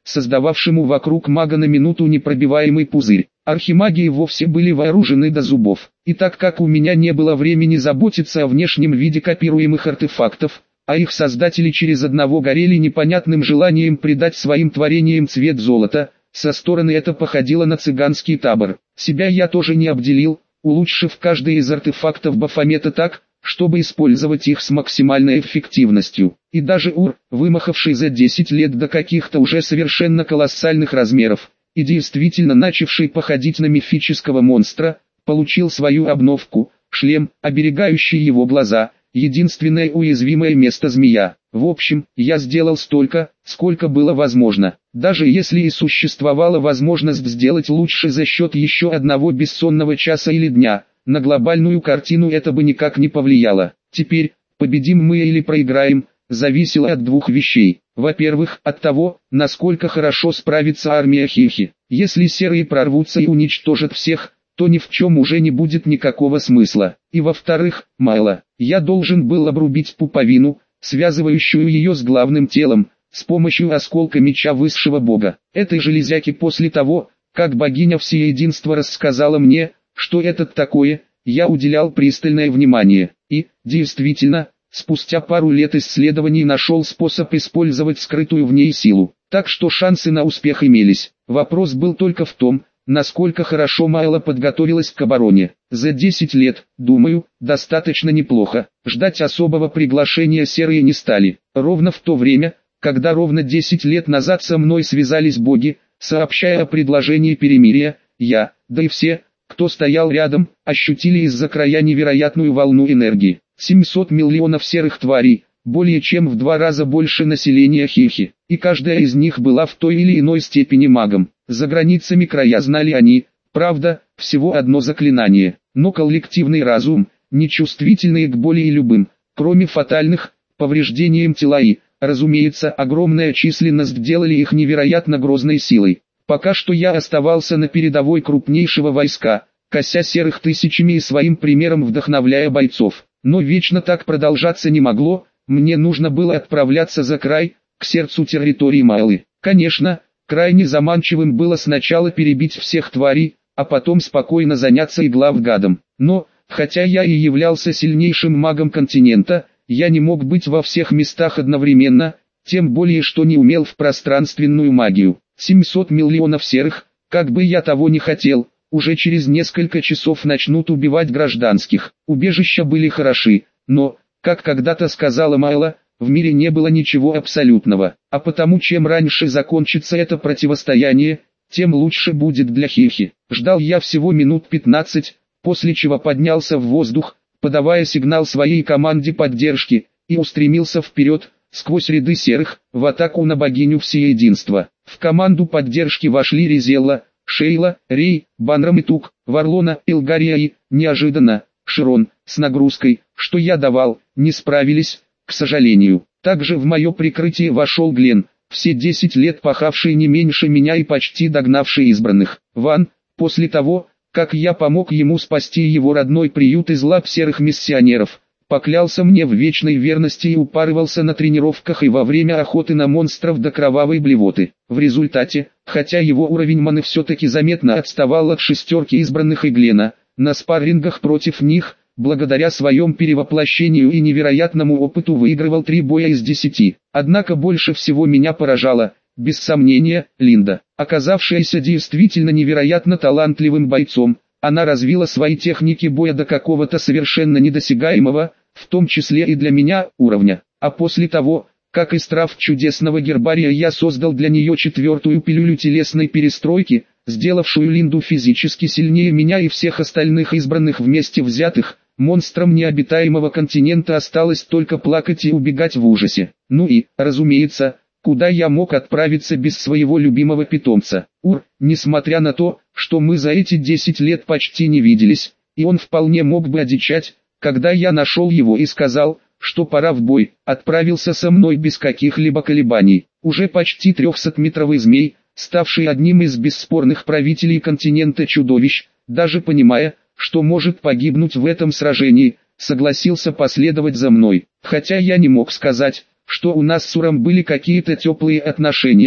создававшему вокруг мага на минуту непробиваемый пузырь. Архимаги и вовсе были вооружены до зубов. И так как у меня не было времени заботиться о внешнем виде копируемых артефактов, а их создатели через одного горели непонятным желанием придать своим творениям цвет золота, со стороны это походило на цыганский табор. Себя я тоже не обделил, улучшив каждый из артефактов Бафомета так, чтобы использовать их с максимальной эффективностью. И даже Ур, вымахавший за 10 лет до каких-то уже совершенно колоссальных размеров, и действительно начавший походить на мифического монстра, получил свою обновку, шлем, оберегающий его глаза, единственное уязвимое место змея. В общем, я сделал столько, сколько было возможно. Даже если и существовала возможность сделать лучше за счет еще одного бессонного часа или дня, на глобальную картину это бы никак не повлияло. Теперь, победим мы или проиграем, зависело от двух вещей. Во-первых, от того, насколько хорошо справится армия Хихи. Если серые прорвутся и уничтожат всех, то ни в чем уже не будет никакого смысла. И во-вторых, Майла, я должен был обрубить пуповину, связывающую ее с главным телом, с помощью осколка меча высшего бога. Этой железяки после того, как богиня всеединства рассказала мне, что это такое, я уделял пристальное внимание. И, действительно, спустя пару лет исследований нашел способ использовать скрытую в ней силу. Так что шансы на успех имелись. Вопрос был только в том, насколько хорошо Майла подготовилась к обороне. За 10 лет, думаю, достаточно неплохо. Ждать особого приглашения серые не стали. Ровно в то время, когда ровно 10 лет назад со мной связались боги, сообщая о предложении перемирия, я, да и все, кто стоял рядом, ощутили из-за края невероятную волну энергии. 700 миллионов серых тварей, более чем в 2 раза больше населения Хихи, и каждая из них была в той или иной степени магом. За границами края знали они, правда, всего одно заклинание, но коллективный разум, нечувствительный к боли и любым, кроме фатальных, повреждениям тела и, разумеется, огромная численность делали их невероятно грозной силой. Пока что я оставался на передовой крупнейшего войска, кося серых тысячами и своим примером вдохновляя бойцов. Но вечно так продолжаться не могло, мне нужно было отправляться за край, к сердцу территории Майлы. Конечно, крайне заманчивым было сначала перебить всех тварей, а потом спокойно заняться и главгадом. Но, хотя я и являлся сильнейшим магом континента, я не мог быть во всех местах одновременно, тем более что не умел в пространственную магию. 700 миллионов серых, как бы я того не хотел, уже через несколько часов начнут убивать гражданских. Убежища были хороши, но, как когда-то сказала Майла, в мире не было ничего абсолютного. А потому чем раньше закончится это противостояние, тем лучше будет для Хихи. Ждал я всего минут 15, после чего поднялся в воздух, подавая сигнал своей команде поддержки, и устремился вперед, сквозь ряды серых, в атаку на богиню всеединства. В команду поддержки вошли Ризелла, Шейла, Рей, Банрам и Тук, Варлона, Элгария и, неожиданно, Широн, с нагрузкой, что я давал, не справились, к сожалению. Также в мое прикрытие вошел Глен, все 10 лет пахавший не меньше меня и почти догнавший избранных. Ван, после того, как я помог ему спасти его родной приют из лап серых миссионеров, поклялся мне в вечной верности и упарывался на тренировках и во время охоты на монстров до кровавой блевоты. В результате, хотя его уровень маны все-таки заметно отставал от шестерки избранных и Глена, на спаррингах против них, благодаря своему перевоплощению и невероятному опыту выигрывал 3 боя из 10. Однако больше всего меня поражало, без сомнения, Линда. Оказавшаяся действительно невероятно талантливым бойцом, она развила свои техники боя до какого-то совершенно недосягаемого, в том числе и для меня, уровня. А после того, как из трав чудесного гербария я создал для нее 4-ю пилюлю телесной перестройки, сделавшую Линду физически сильнее меня и всех остальных избранных вместе взятых, монстрам необитаемого континента осталось только плакать и убегать в ужасе. Ну и, разумеется, куда я мог отправиться без своего любимого питомца? Несмотря на то, что мы за эти 10 лет почти не виделись, и он вполне мог бы одичать, когда я нашел его и сказал, что пора в бой, отправился со мной без каких-либо колебаний. Уже почти 300-метровый змей, ставший одним из бесспорных правителей континента чудовищ, даже понимая, что может погибнуть в этом сражении, согласился последовать за мной. Хотя я не мог сказать, что у нас с Уром были какие-то теплые отношения,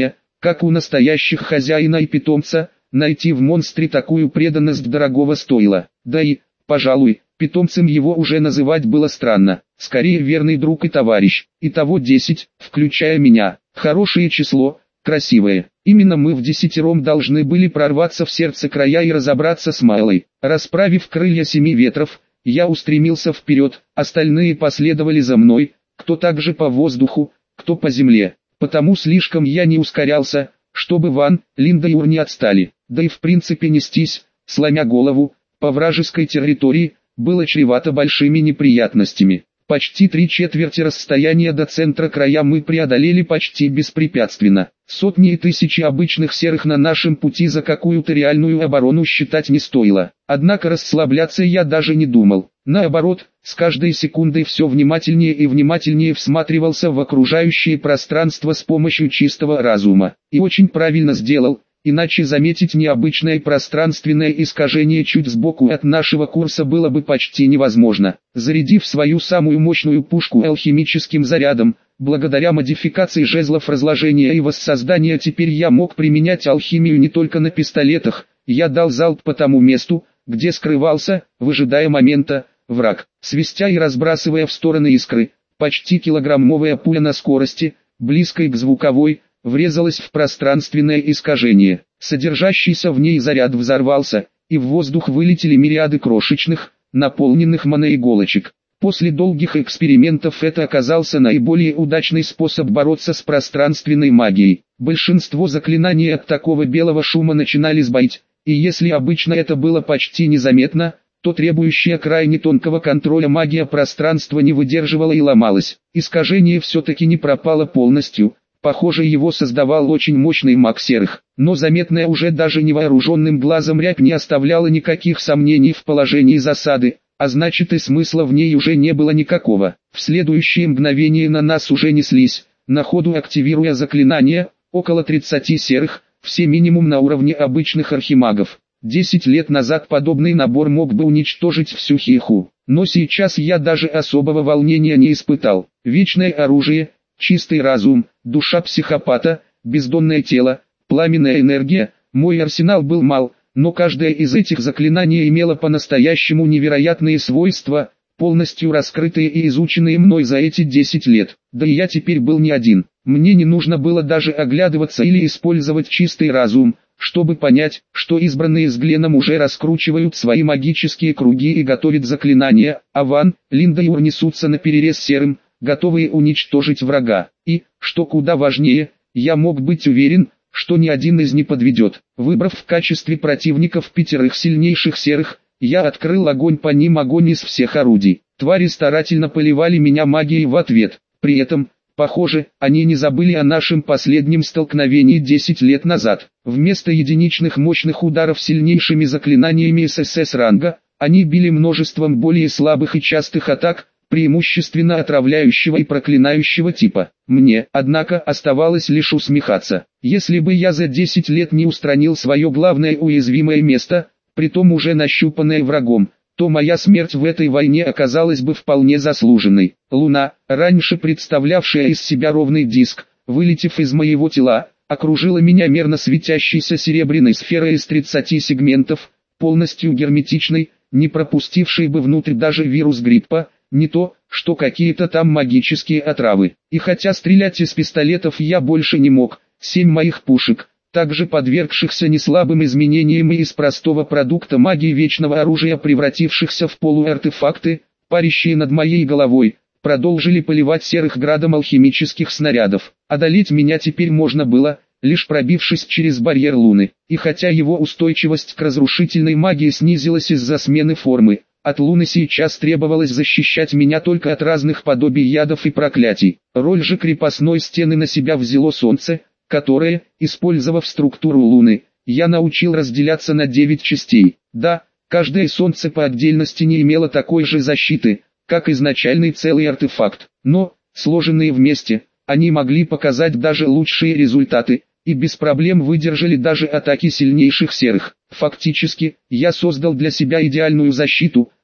как у настоящих хозяина и питомца, найти в монстре такую преданность дорогого стоило. Да и, пожалуй, питомцем его уже называть было странно, скорее верный друг и товарищ. Итого 10, включая меня. Хорошее число, красивое. Именно мы вдесятером должны были прорваться в сердце края и разобраться с Майлой. Расправив крылья семи ветров, я устремился вперед, остальные последовали за мной, кто также по воздуху, кто по земле. Потому слишком я не ускорялся, чтобы Ван, Линда и Ур не отстали. Да и в принципе нестись, сломя голову, по вражеской территории, было чревато большими неприятностями. Почти 3/4 расстояния до центра края мы преодолели почти беспрепятственно. Сотни и тысячи обычных серых на нашем пути за какую-то реальную оборону считать не стоило. Однако расслабляться я даже не думал. Наоборот, с каждой секундой все внимательнее и внимательнее всматривался в окружающее пространство с помощью чистого разума. И очень правильно сделал. Иначе заметить необычное пространственное искажение чуть сбоку от нашего курса было бы почти невозможно. Зарядив свою самую мощную пушку алхимическим зарядом, благодаря модификации жезлов разложения и воссоздания теперь я мог применять алхимию не только на пистолетах. Я дал залп по тому месту, где скрывался, выжидая момента, враг. Свистя и разбрасывая в стороны искры, почти килограммовая пуля на скорости, близкой к звуковой, врезалась в пространственное искажение. Содержащийся в ней заряд взорвался, и в воздух вылетели мириады крошечных, наполненных маноиголочек. После долгих экспериментов это оказался наиболее удачный способ бороться с пространственной магией. Большинство заклинаний от такого белого шума начинали сбоить, и если обычно это было почти незаметно, то требующая крайне тонкого контроля магия пространства не выдерживала и ломалась. Искажение все-таки не пропало полностью. Похоже, его создавал очень мощный маг серых, но заметная уже даже невооруженным глазом рябь не оставляла никаких сомнений в положении засады, а значит и смысла в ней уже не было никакого. В следующее мгновение на нас уже неслись, на ходу активируя заклинания, около 30 серых, все минимум на уровне обычных архимагов. 10 лет назад подобный набор мог бы уничтожить всю Хиху, но сейчас я даже особого волнения не испытал. Вечное оружие, чистый разум, душа психопата, бездонное тело, пламенная энергия. Мой арсенал был мал, но каждое из этих заклинаний имело по-настоящему невероятные свойства, полностью раскрытые и изученные мной за эти 10 лет. Да и я теперь был не один. Мне не нужно было даже оглядываться или использовать чистый разум, чтобы понять, что избранные с Гленом уже раскручивают свои магические круги и готовят заклинания, а Ван, Линда и Ур несутся наперерез серым, готовые уничтожить врага. И, что куда важнее, я мог быть уверен, что ни один из не подведет. Выбрав в качестве противников 5 сильнейших серых, я открыл огонь по ним, огонь из всех орудий. Твари старательно поливали меня магией в ответ. При этом, похоже, они не забыли о нашем последнем столкновении 10 лет назад. Вместо единичных мощных ударов сильнейшими заклинаниями ССС ранга, они били множеством более слабых и частых атак, преимущественно отравляющего и проклинающего типа. Мне, однако, оставалось лишь усмехаться. Если бы я за 10 лет не устранил свое главное уязвимое место, притом уже нащупанное врагом, то моя смерть в этой войне оказалась бы вполне заслуженной. Луна, раньше представлявшая из себя ровный диск, вылетев из моего тела, окружила меня мерно светящейся серебряной сферой из 30 сегментов, полностью герметичной, не пропустившей бы внутрь даже вирус гриппа, не то, что какие-то там магические отравы. И хотя стрелять из пистолетов я больше не мог, 7 моих пушек, также подвергшихся неслабым изменениям и из простого продукта магии вечного оружия превратившихся в полуартефакты, парящие над моей головой, продолжили поливать серых градом алхимических снарядов. Одолеть меня теперь можно было, лишь пробившись через барьер Луны. И хотя его устойчивость к разрушительной магии снизилась из-за смены формы, от Луны сейчас требовалось защищать меня только от разных подобий ядов и проклятий. Роль же крепостной стены на себя взяло Солнце, которое, использовав структуру Луны, я научил разделяться на 9 частей. Да, каждое Солнце по отдельности не имело такой же защиты, как изначальный целый артефакт, но, сложенные вместе, они могли показать даже лучшие результаты, и без проблем выдержали даже атаки сильнейших серых. Фактически, я создал для себя идеальную защиту,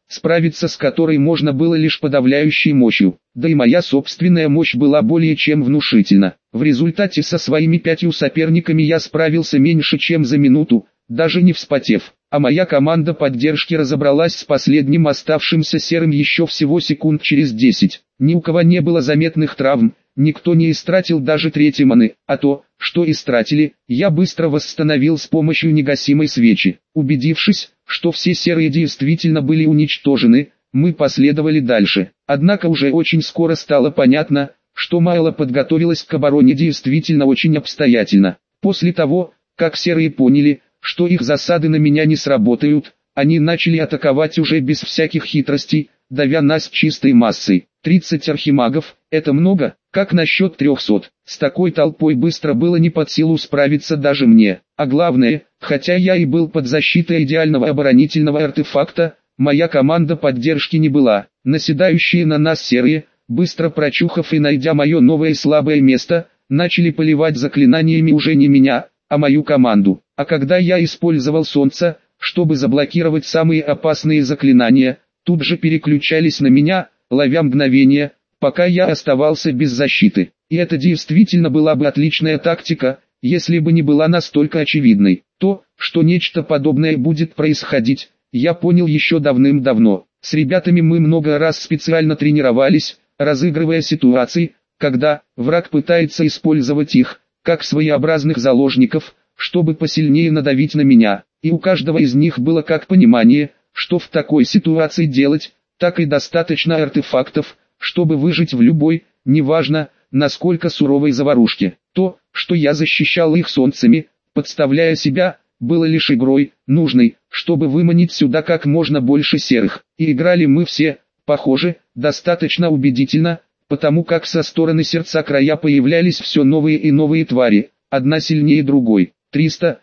справиться с которой можно было лишь подавляющей мощью. Да и моя собственная мощь была более чем внушительна. В результате со своими 5 соперниками я справился меньше чем за минуту, даже не вспотев. А моя команда поддержки разобралась с последним оставшимся серым еще всего секунд через 10. Ни у кого не было заметных травм, никто не истратил даже трети маны, а то, что истратили, я быстро восстановил с помощью негасимой свечи. Убедившись, что все серые действительно были уничтожены, мы последовали дальше. Однако уже очень скоро стало понятно, что Майло подготовилась к обороне действительно очень обстоятельно. После того, как серые поняли, что их засады на меня не сработают, они начали атаковать уже без всяких хитростей, давя нас чистой массой. 30 архимагов – это много, как насчет 300? С такой толпой быстро было не под силу справиться даже мне. А главное, хотя я и был под защитой идеального оборонительного артефакта, моя команда поддержки не была. Наседающие на нас серые, быстро прочухав и найдя мое новое слабое место, начали поливать заклинаниями уже не меня, а мою команду. А когда я использовал солнце, чтобы заблокировать самые опасные заклинания, тут же переключались на меня, ловя мгновение, пока я оставался без защиты. И это действительно была бы отличная тактика, если бы не была настолько очевидной. То, что нечто подобное будет происходить, я понял еще давным-давно. С ребятами мы много раз специально тренировались, разыгрывая ситуации, когда враг пытается использовать их, как своеобразных заложников, чтобы посильнее надавить на меня. И у каждого из них было как понимание, что в такой ситуации делать, так и достаточно артефактов, чтобы выжить в любой, неважно, насколько суровой заварушке. То, что я защищал их солнцами, подставляя себя, было лишь игрой, нужной, чтобы выманить сюда как можно больше серых. И играли мы все, похоже, достаточно убедительно, потому как со стороны сердца края появлялись все новые и новые твари, одна сильнее другой. 300,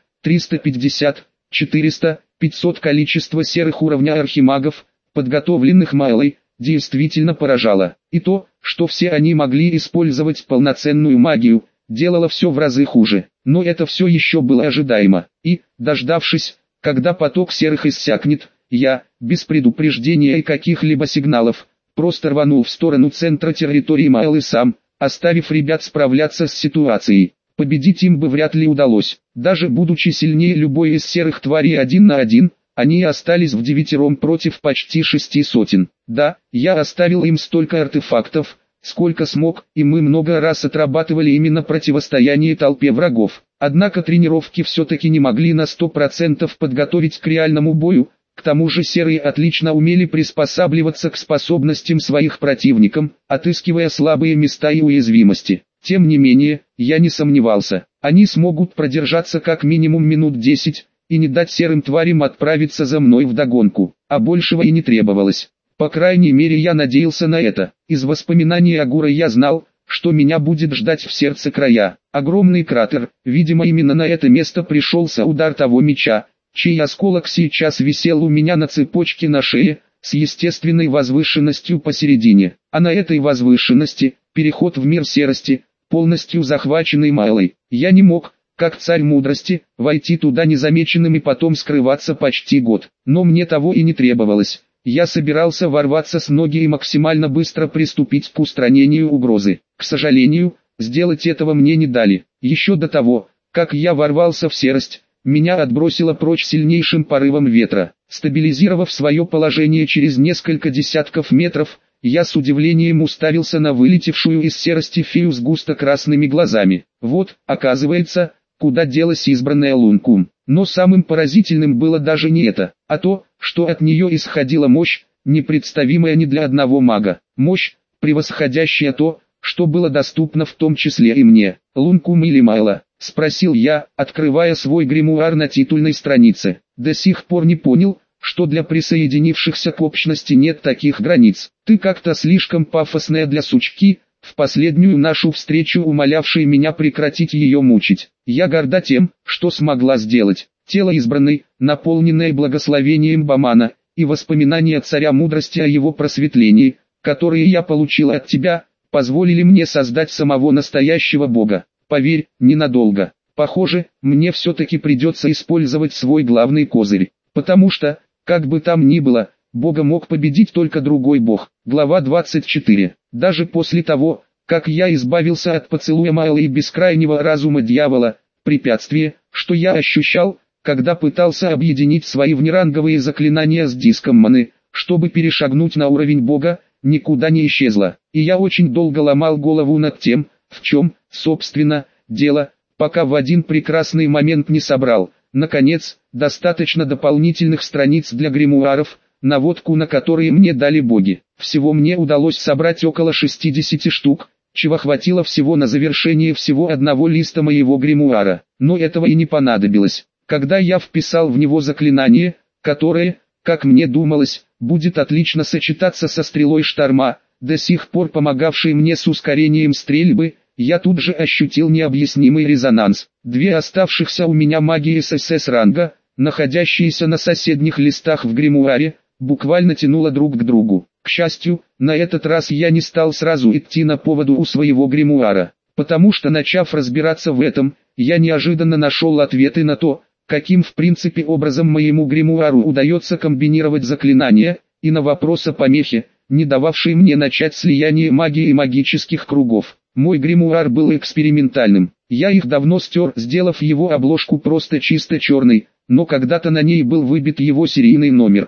350, 400, 500 количество серых уровня архимагов, подготовленных Майлой, действительно поражало. И то, что все они могли использовать полноценную магию, делало все в разы хуже. Но это все еще было ожидаемо. И, дождавшись, когда поток серых иссякнет, я, без предупреждения и каких-либо сигналов, просто рванул в сторону центра территории Майлы сам, оставив ребят справляться с ситуацией. Победить им бы вряд ли удалось. Даже будучи сильнее любой из серых тварей 1 на 1, они остались вдевятером против почти 600. Да, я оставил им столько артефактов, сколько смог, и мы много раз отрабатывали именно противостояние толпе врагов. Однако тренировки все-таки не могли на 100% подготовить к реальному бою, к тому же серые отлично умели приспосабливаться к способностям своих противников, отыскивая слабые места и уязвимости. Тем не менее, я не сомневался, они смогут продержаться как минимум минут 10, и не дать серым тварям отправиться за мной вдогонку, а большего и не требовалось. По крайней мере я надеялся на это. Из воспоминаний Агура я знал, что меня будет ждать в сердце края. Огромный кратер, видимо именно на это место пришелся удар того меча, чей осколок сейчас висел у меня на цепочке на шее, с естественной возвышенностью посередине. А на этой возвышенности, переход в мир серости, полностью захваченный Майлой. Я не мог, как царь мудрости, войти туда незамеченным и потом скрываться почти год. Но мне того и не требовалось. Я собирался ворваться с ноги и максимально быстро приступить к устранению угрозы. К сожалению, сделать этого мне не дали. Еще до того, как я ворвался в серость, меня отбросило прочь сильнейшим порывом ветра. Стабилизировав свое положение через несколько десятков метров, я с удивлением уставился на вылетевшую из серости фею с густо-красными глазами. Вот, оказывается, куда делась избранная Лункум. Но самым поразительным было даже не это, а то, что от нее исходила мощь, непредставимая ни для одного мага. Мощь, превосходящая то, что было доступно в том числе и мне. «Лункум или Майла?» — спросил я, открывая свой гримуар на титульной странице. До сих пор не понял, что для присоединившихся к общности нет таких границ. Ты как-то слишком пафосная для сучки, в последнюю нашу встречу умолявшей меня прекратить ее мучить. Я горда тем, что смогла сделать. Тело избранной, наполненное благословением Бамана, и воспоминания царя мудрости о его просветлении, которые я получил от тебя, позволили мне создать самого настоящего бога. Поверь, ненадолго. Похоже, мне все-таки придется использовать свой главный козырь, потому что, как бы там ни было, Бога мог победить только другой Бог. Глава 24. Даже после того, как я избавился от поцелуя Маэлы и бескрайнего разума дьявола, препятствие, что я ощущал, когда пытался объединить свои внеранговые заклинания с диском маны, чтобы перешагнуть на уровень Бога, никуда не исчезло. И я очень долго ломал голову над тем, в чем, собственно, дело, пока в один прекрасный момент не собрал, наконец, достаточно дополнительных страниц для гримуаров, наводку на которые мне дали боги. Всего мне удалось собрать около 60 штук, чего хватило всего на завершение всего одного листа моего гримуара. Но этого и не понадобилось. Когда я вписал в него заклинание, которое, как мне думалось, будет отлично сочетаться со стрелой шторма, до сих пор помогавшей мне с ускорением стрельбы, я тут же ощутил необъяснимый резонанс. Две оставшихся у меня магии ССС ранга, находящиеся на соседних листах в гримуаре, буквально тянуло друг к другу. К счастью, на этот раз я не стал сразу идти на поводу у своего гримуара, потому что, начав разбираться в этом, я неожиданно нашел ответы на то, каким в принципе образом моему гримуару удается комбинировать заклинания, и на вопрос о помехе, не дававшей мне начать слияние магии и магических кругов. Мой гримуар был экспериментальным, я их давно стер, сделав его обложку просто чисто черной, но когда-то на ней был выбит его серийный номер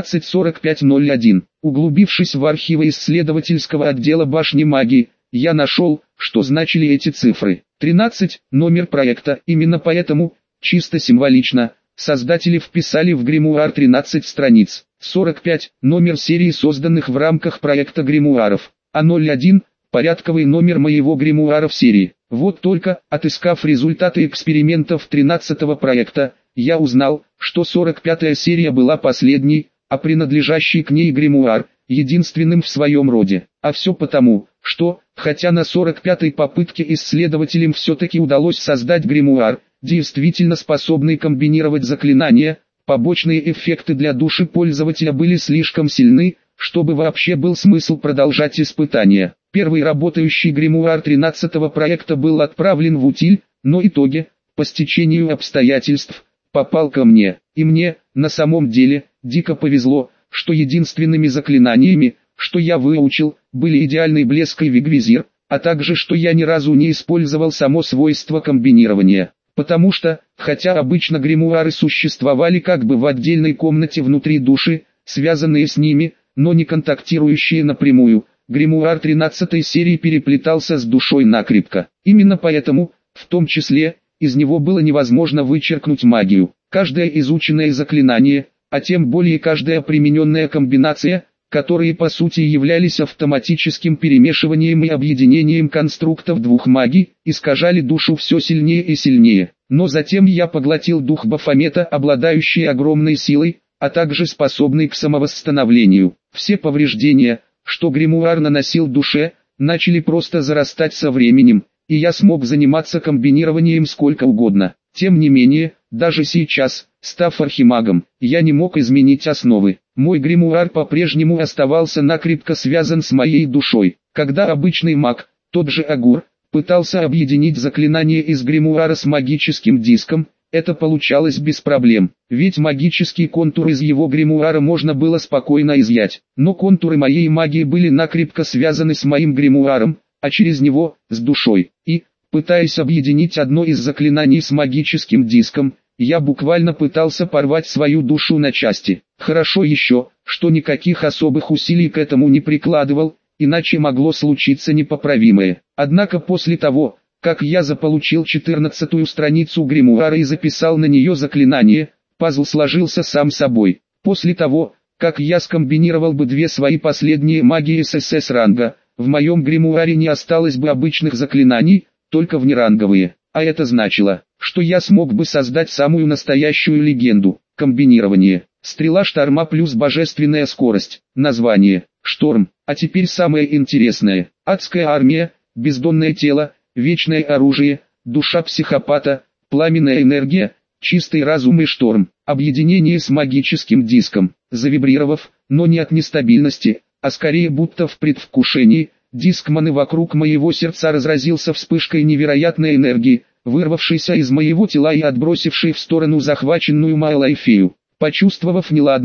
134501. Углубившись в архивы исследовательского отдела башни магии, я нашел, что значили эти цифры. 13 – номер проекта, именно поэтому, чисто символично, создатели вписали в гримуар 13 страниц. 45 – номер серии созданных в рамках проекта гримуаров, а 01 – порядковый номер моего гримуара в серии. Вот только, отыскав результаты экспериментов 13-го проекта, я узнал, что 45-я серия была последней, а принадлежащий к ней гримуар – единственным в своем роде. А все потому, что, хотя на 45-й попытке исследователям все-таки удалось создать гримуар, действительно способный комбинировать заклинания, побочные эффекты для души пользователя были слишком сильны, чтобы вообще был смысл продолжать испытания. Первый работающий гримуар 13-го проекта был отправлен в утиль, но итоге, по стечению обстоятельств, попал ко мне. И мне, на самом деле, дико повезло, что единственными заклинаниями, что я выучил, были идеальный блеск и вигвизир, а также что я ни разу не использовал само свойство комбинирования. Потому что, хотя обычно гримуары существовали как бы в отдельной комнате внутри души, связанные с ними, но не контактирующие напрямую, гримуар 13-й серии переплетался с душой накрепко. Именно поэтому, в том числе, из него было невозможно вычеркнуть магию. Каждое изученное заклинание, а тем более каждая примененная комбинация, которые по сути являлись автоматическим перемешиванием и объединением конструктов двух магий, искажали душу все сильнее и сильнее. Но затем я поглотил дух Бафомета, обладающий огромной силой, а также способный к самовосстановлению. Все повреждения, что гримуар наносил душе, начали просто зарастать со временем, и я смог заниматься комбинированием сколько угодно. Тем не менее, даже сейчас, став архимагом, я не мог изменить основы. Мой гримуар по-прежнему оставался накрепко связан с моей душой. Когда обычный маг, тот же Агур, пытался объединить заклинание из гримуара с магическим диском, это получалось без проблем, ведь магический контур из его гримуара можно было спокойно изъять. Но контуры моей магии были накрепко связаны с моим гримуаром, а через него – с душой. И, пытаясь объединить одно из заклинаний с магическим диском, я буквально пытался порвать свою душу на части. Хорошо еще, что никаких особых усилий к этому не прикладывал, иначе могло случиться непоправимое. Однако после того, как я заполучил 14-ю страницу гримуара и записал на нее заклинание, пазл сложился сам собой. После того, как я скомбинировал бы две свои последние магии ССС ранга, в моем гримуаре не осталось бы обычных заклинаний, только внеранговые. А это значило, что я смог бы создать самую настоящую легенду. Комбинирование. Стрела шторма плюс божественная скорость. Название. Шторм. А теперь самое интересное. Адская армия, бездонное тело, вечное оружие, душа психопата, пламенная энергия, чистый разум и шторм. Объединение с магическим диском. Завибрировав, но не от нестабильности, а скорее будто в предвкушении, диск маны вокруг моего сердца разразился вспышкой невероятной энергии, вырвавшейся из моего тела и отбросившей в сторону захваченную Маэлайфею. Почувствовав неладное,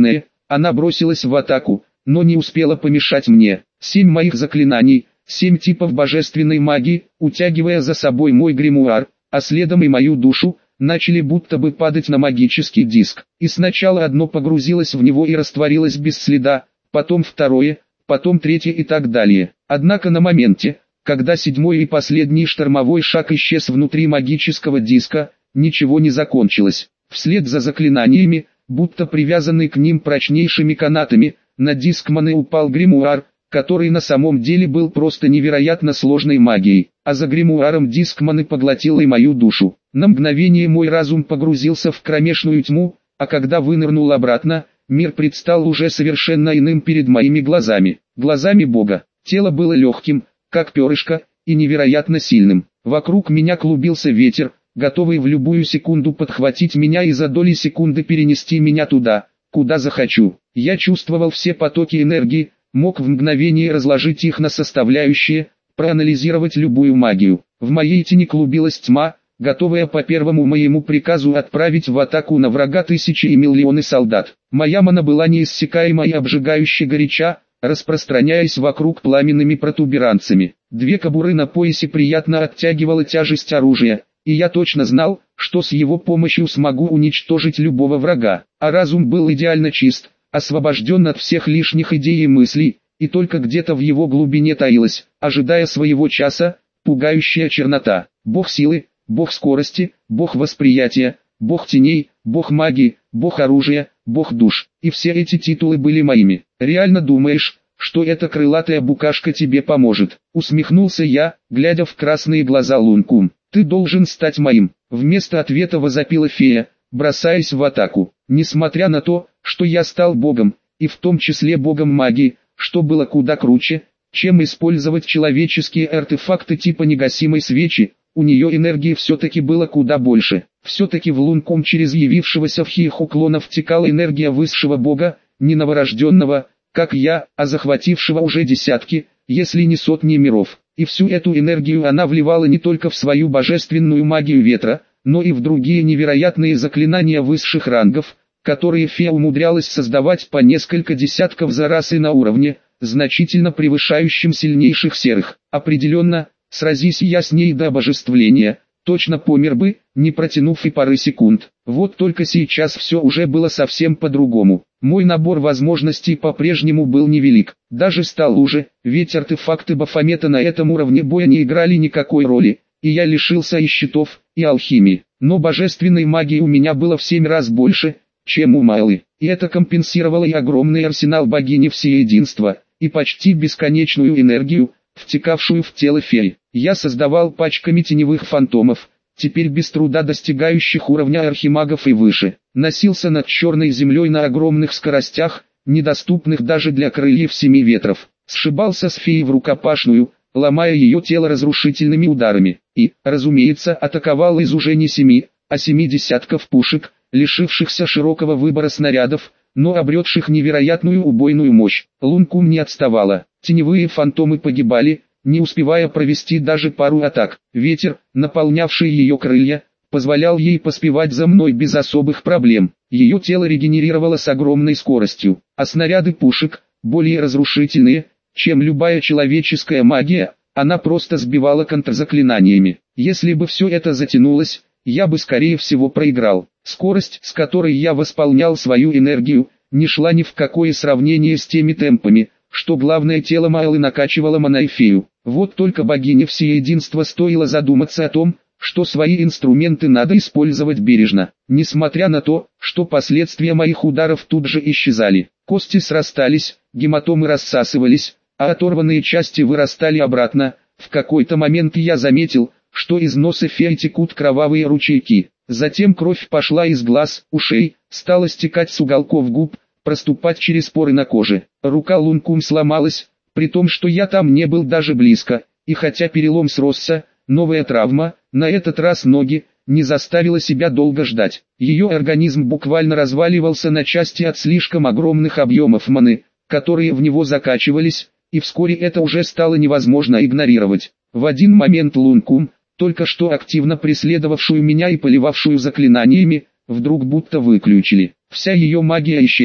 она бросилась в атаку, но не успела помешать мне. 7 моих заклинаний, 7 типов божественной магии, утягивая за собой мой гримуар, а следом и мою душу, начали будто бы падать на магический диск. И сначала одно погрузилось в него и растворилось без следа, потом второе, потом третье и так далее. Однако на моменте, когда 7-й и последний штормовой шаг исчез внутри магического диска, ничего не закончилось. Вслед за заклинаниями, будто привязанный к ним прочнейшими канатами, на диск маны упал гримуар, который на самом деле был просто невероятно сложной магией, а за гримуаром диск маны поглотил и мою душу. На мгновение мой разум погрузился в кромешную тьму, а когда вынырнул обратно, мир предстал уже совершенно иным перед моими глазами, глазами Бога. Тело было легким, как перышко, и невероятно сильным. Вокруг меня клубился ветер, готовый в любую секунду подхватить меня и за доли секунды перенести меня туда, куда захочу. Я чувствовал все потоки энергии, мог в мгновение разложить их на составляющие, проанализировать любую магию. В моей тени клубилась тьма, готовая по первому моему приказу отправить в атаку на врага тысячи и миллионы солдат. Моя мана была неиссякаема и обжигающе горяча, распространяясь вокруг пламенными протуберанцами. 2 кобуры на поясе приятно оттягивала тяжесть оружия, и я точно знал, что с его помощью смогу уничтожить любого врага. А разум был идеально чист, освобожден от всех лишних идей и мыслей, и только где-то в его глубине таилась, ожидая своего часа, пугающая чернота. Бог силы, Бог скорости, Бог восприятия, Бог теней, Бог магии, Бог оружия, Бог душ. И все эти титулы были моими. Реально думаешь, что эта крылатая букашка тебе поможет? Усмехнулся я, глядя в красные глаза Лункум. Ты должен стать моим. Вместо ответа возопила фея, бросаясь в атаку. Несмотря на то, что я стал богом, и в том числе богом магии, что было куда круче, чем использовать человеческие артефакты типа негасимой свечи, у нее энергии все-таки было куда больше. Все-таки в Лунком через явившегося в Хиеху клона втекала энергия высшего бога, не новорожденного, как я, а захватившего уже десятки, если не сотни миров. И всю эту энергию она вливала не только в свою божественную магию ветра, но и в другие невероятные заклинания высших рангов, которые фея умудрялась создавать по несколько десятков за раз и на уровне, значительно превышающем сильнейших серых. Определенно, сразись я с ней до обожествления, точно помер бы, не протянув и пары секунд. Вот только сейчас все уже было совсем по-другому. Мой набор возможностей по-прежнему был невелик, даже стал уже, ведь артефакты Бафомета на этом уровне боя не играли никакой роли, и я лишился и щитов, и алхимии. Но божественной магии у меня было в 7 раз больше, чем у Майлы, и это компенсировало и огромный арсенал богини всеединства, и почти бесконечную энергию, втекавшую в тело феи. Я создавал пачками теневых фантомов, теперь без труда достигающих уровня архимагов и выше. Носился над черной землей на огромных скоростях, недоступных даже для крыльев 7 ветров. Сшибался с феей в рукопашную, ломая ее тело разрушительными ударами. И, разумеется, атаковал из уже не 7, а 7 десятков пушек, лишившихся широкого выбора снарядов, но обретших невероятную убойную мощь. Лункум не отставала. Теневые фантомы погибали, не успевая провести даже пару атак. Ветер, наполнявший ее крылья, позволял ей поспевать за мной без особых проблем. Ее тело регенерировало с огромной скоростью, а снаряды пушек, более разрушительные, чем любая человеческая магия, она просто сбивала контрзаклинаниями. Если бы все это затянулось, я бы скорее всего проиграл. Скорость, с которой я восполнял свою энергию, не шла ни в какое сравнение с теми темпами, что главное тело Майлы накачивало Манаэфею. Вот только богине всеединства стоило задуматься о том, что свои инструменты надо использовать бережно. Несмотря на то, что последствия моих ударов тут же исчезали. Кости срастались, гематомы рассасывались, а оторванные части вырастали обратно. В какой-то момент я заметил, что из носа феи текут кровавые ручейки. Затем кровь пошла из глаз, ушей, стала стекать с уголков губ, проступать через поры на коже. Рука Лункум сломалась, при том, что я там не был даже близко, и хотя перелом сросся, новая травма, на этот раз ноги, не заставила себя долго ждать. Ее организм буквально разваливался на части от слишком огромных объемов маны, которые в него закачивались, и вскоре это уже стало невозможно игнорировать. В один момент Лункум, только что активно преследовавшую меня и поливавшую заклинаниями, вдруг будто выключили. Вся ее магия исчезла,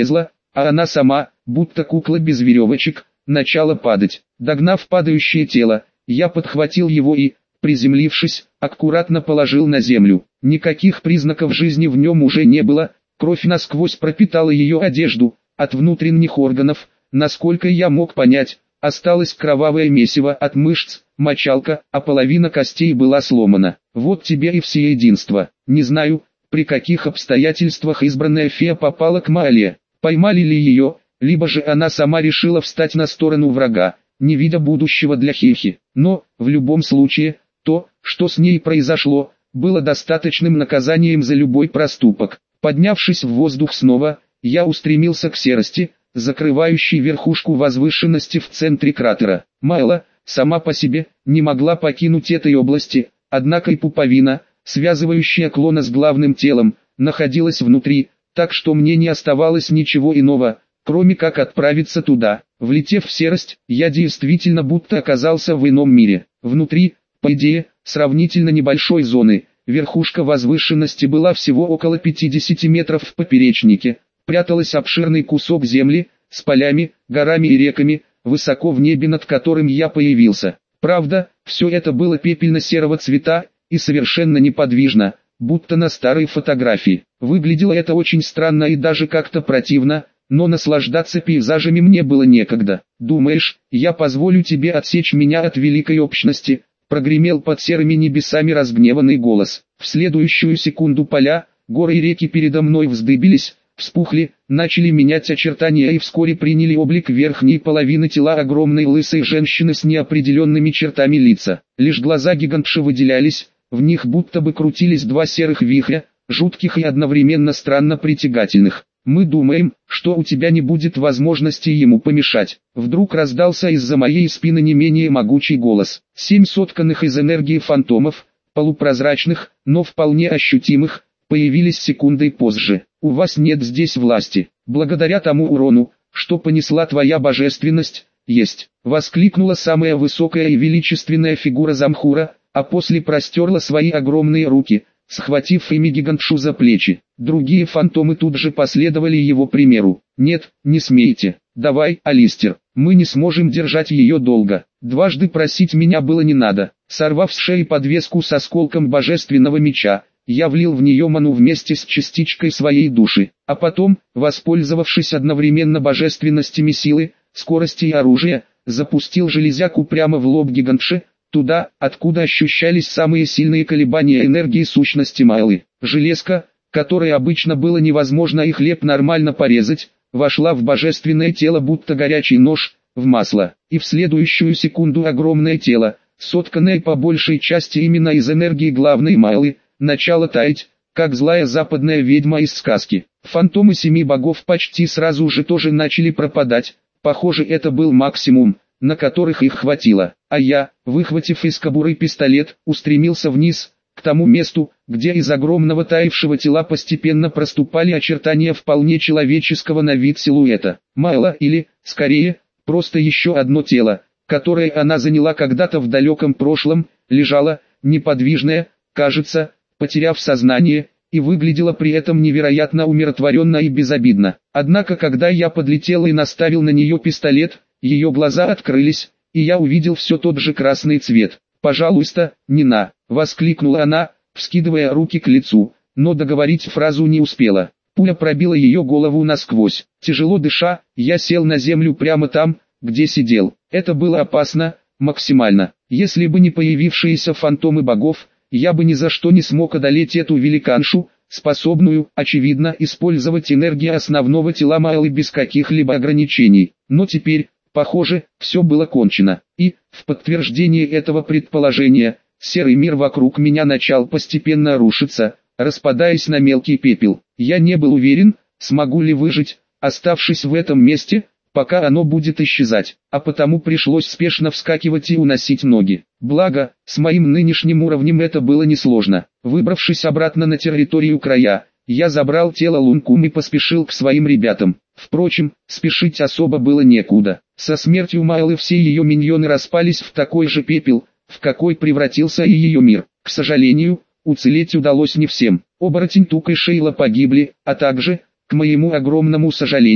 а она сама, будто кукла без веревочек, начала падать. Догнав падающее тело, я подхватил его и, приземлившись, аккуратно положил на землю. Никаких признаков жизни в нем уже не было, кровь насквозь пропитала ее одежду, от внутренних органов, насколько я мог понять, осталось кровавое месиво от мышц, мочалка, а половина костей была сломана. Вот тебе и всеединство. Не знаю, при каких обстоятельствах избранная фея попала к Маале, поймали ли ее, либо же она сама решила встать на сторону врага, не видя будущего для Хехи. Но, в любом случае, то, что с ней произошло, было достаточным наказанием за любой проступок. Поднявшись в воздух снова, я устремился к серости, закрывающей верхушку возвышенности в центре кратера. Майла, сама по себе, не могла покинуть этой области, однако и пуповина, связывающая клона с главным телом, находилась внутри, так что мне не оставалось ничего иного, кроме как отправиться туда. Влетев в серость, я действительно будто оказался в ином мире. Внутри, по идее, сравнительно небольшой зоны, верхушка возвышенности была всего около 50 метров в поперечнике, пряталась обширный кусок земли, с полями, горами и реками, высоко в небе над которым я появился. Правда, все это было пепельно-серого цвета, и совершенно неподвижно, будто на старой фотографии. Выглядело это очень странно и даже как-то противно, но наслаждаться пейзажами мне было некогда. «Думаешь, я позволю тебе отсечь меня от великой общности?» Прогремел под серыми небесами разгневанный голос. В следующую секунду поля, горы и реки передо мной вздыбились, вспухли, начали менять очертания и вскоре приняли облик верхней половины тела огромной лысой женщины с неопределенными чертами лица. Лишь глаза гигантши выделялись, в них будто бы крутились два серых вихря, жутких и одновременно странно притягательных. «Мы думаем, что у тебя не будет возможности ему помешать». Вдруг раздался из-за моей спины не менее могучий голос. 7 сотканных из энергии фантомов, полупрозрачных, но вполне ощутимых, появились секундой позже. «У вас нет здесь власти. Благодаря тому урону, что понесла твоя божественность, есть», — воскликнула самая высокая и величественная фигура Замхура, а после простерла свои огромные руки, схватив ими гигантшу за плечи. Другие фантомы тут же последовали его примеру. «Нет, не смейте. Давай, Алистер, мы не сможем держать ее долго. Дважды просить меня было не надо». Сорвав с шеи подвеску с осколком божественного меча, я влил в нее ману вместе с частичкой своей души, а потом, воспользовавшись одновременно божественностями силы, скорости и оружия, запустил железяку прямо в лоб гигантши, туда, откуда ощущались самые сильные колебания энергии сущности Майлы. Железка, которой обычно было невозможно и хлеб нормально порезать, вошла в божественное тело будто горячий нож, в масло, и в следующую секунду огромное тело, сотканное по большей части именно из энергии главной Майлы, начало таять, как злая западная ведьма из сказки. Фантомы 7 богов почти сразу же тоже начали пропадать, похоже это был максимум, на которых их хватило, а я, выхватив из кобуры пистолет, устремился вниз, к тому месту, где из огромного таявшего тела постепенно проступали очертания вполне человеческого на вид силуэта. Майла или, скорее, просто еще одно тело, которое она заняла когда-то в далеком прошлом, лежала, неподвижная, кажется, потеряв сознание, и выглядела при этом невероятно умиротворенно и безобидно. Однако когда я подлетел и наставил на нее пистолет, ее глаза открылись, и я увидел все тот же красный цвет. «Пожалуйста, Нина!» — воскликнула она, вскидывая руки к лицу, но договорить фразу не успела. Пуля пробила ее голову насквозь. Тяжело дыша, я сел на землю прямо там, где сидел. Это было опасно, максимально. Если бы не появившиеся фантомы богов, я бы ни за что не смог одолеть эту великаншу, способную, очевидно, использовать энергию основного тела Майлы без каких-либо ограничений. Но теперь, похоже, все было кончено. И, в подтверждение этого предположения, серый мир вокруг меня начал постепенно рушиться, распадаясь на мелкий пепел. Я не был уверен, смогу ли выжить, оставшись в этом месте, пока оно будет исчезать, а потому пришлось спешно вскакивать и уносить ноги. Благо, с моим нынешним уровнем это было несложно. Выбравшись обратно на территорию края, я забрал тело Лункум и поспешил к своим ребятам. Впрочем, спешить особо было некуда. Со смертью Майлы все ее миньоны распались в такой же пепел, в какой превратился и ее мир. К сожалению, уцелеть удалось не всем. Оборотень Тук и Шейла погибли, а также, к моему огромному сожалению,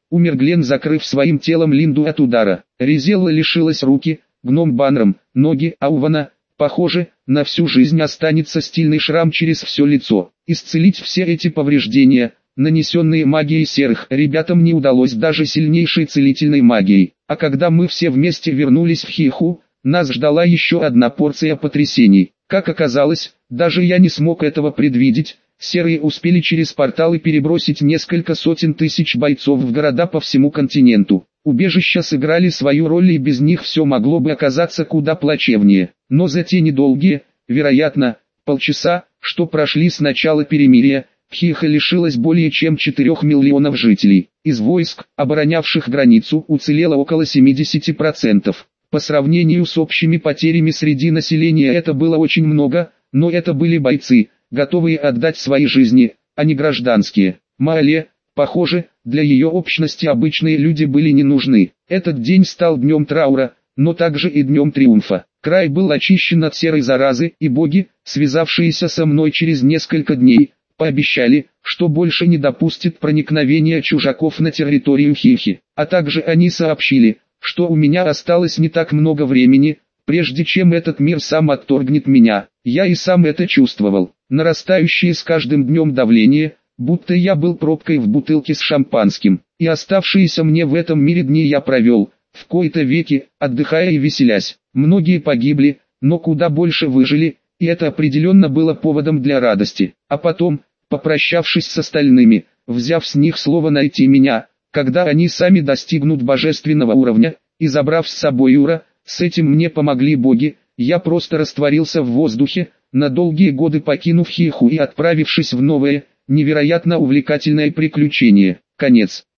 умер Глен, закрыв своим телом Линду от удара. Ризелла лишилась руки, гном Банром, ноги, а у Вана, похоже, на всю жизнь останется стильный шрам через все лицо. Исцелить все эти повреждения, нанесенные магией серых, ребятам не удалось даже сильнейшей целительной магией. А когда мы все вместе вернулись в Хиху, нас ждала еще одна порция потрясений. Как оказалось, даже я не смог этого предвидеть. Серые успели через порталы перебросить несколько сотен тысяч бойцов в города по всему континенту. Убежища сыграли свою роль, и без них все могло бы оказаться куда плачевнее. Но за те недолгие, вероятно, полчаса, что прошли с начала перемирия, Хиха лишилась более чем 4 миллионов жителей. Из войск, оборонявших границу, уцелело около 70%. По сравнению с общими потерями среди населения это было очень много, но это были бойцы, готовые отдать свои жизни, а не гражданские. Маале, похоже, для ее общности обычные люди были не нужны. Этот день стал днем траура, но также и днем триумфа. Край был очищен от серой заразы, и боги, связавшиеся со мной через несколько дней, пообещали, что больше не допустят проникновения чужаков на территорию Хихи. А также они сообщили, что у меня осталось не так много времени, прежде чем этот мир сам отторгнет меня. Я и сам это чувствовал. Нарастающее с каждым днем давление, будто я был пробкой в бутылке с шампанским. И оставшиеся мне в этом мире дни я провел, в кои-то веки, отдыхая и веселясь. Многие погибли, но куда больше выжили, и это определенно было поводом для радости. А потом, попрощавшись с остальными, взяв с них слово найти меня, когда они сами достигнут божественного уровня, и забрав с собой Юра, с этим мне помогли боги, я просто растворился в воздухе, на долгие годы покинув Хиху и отправившись в новое, невероятно увлекательное приключение. Конец.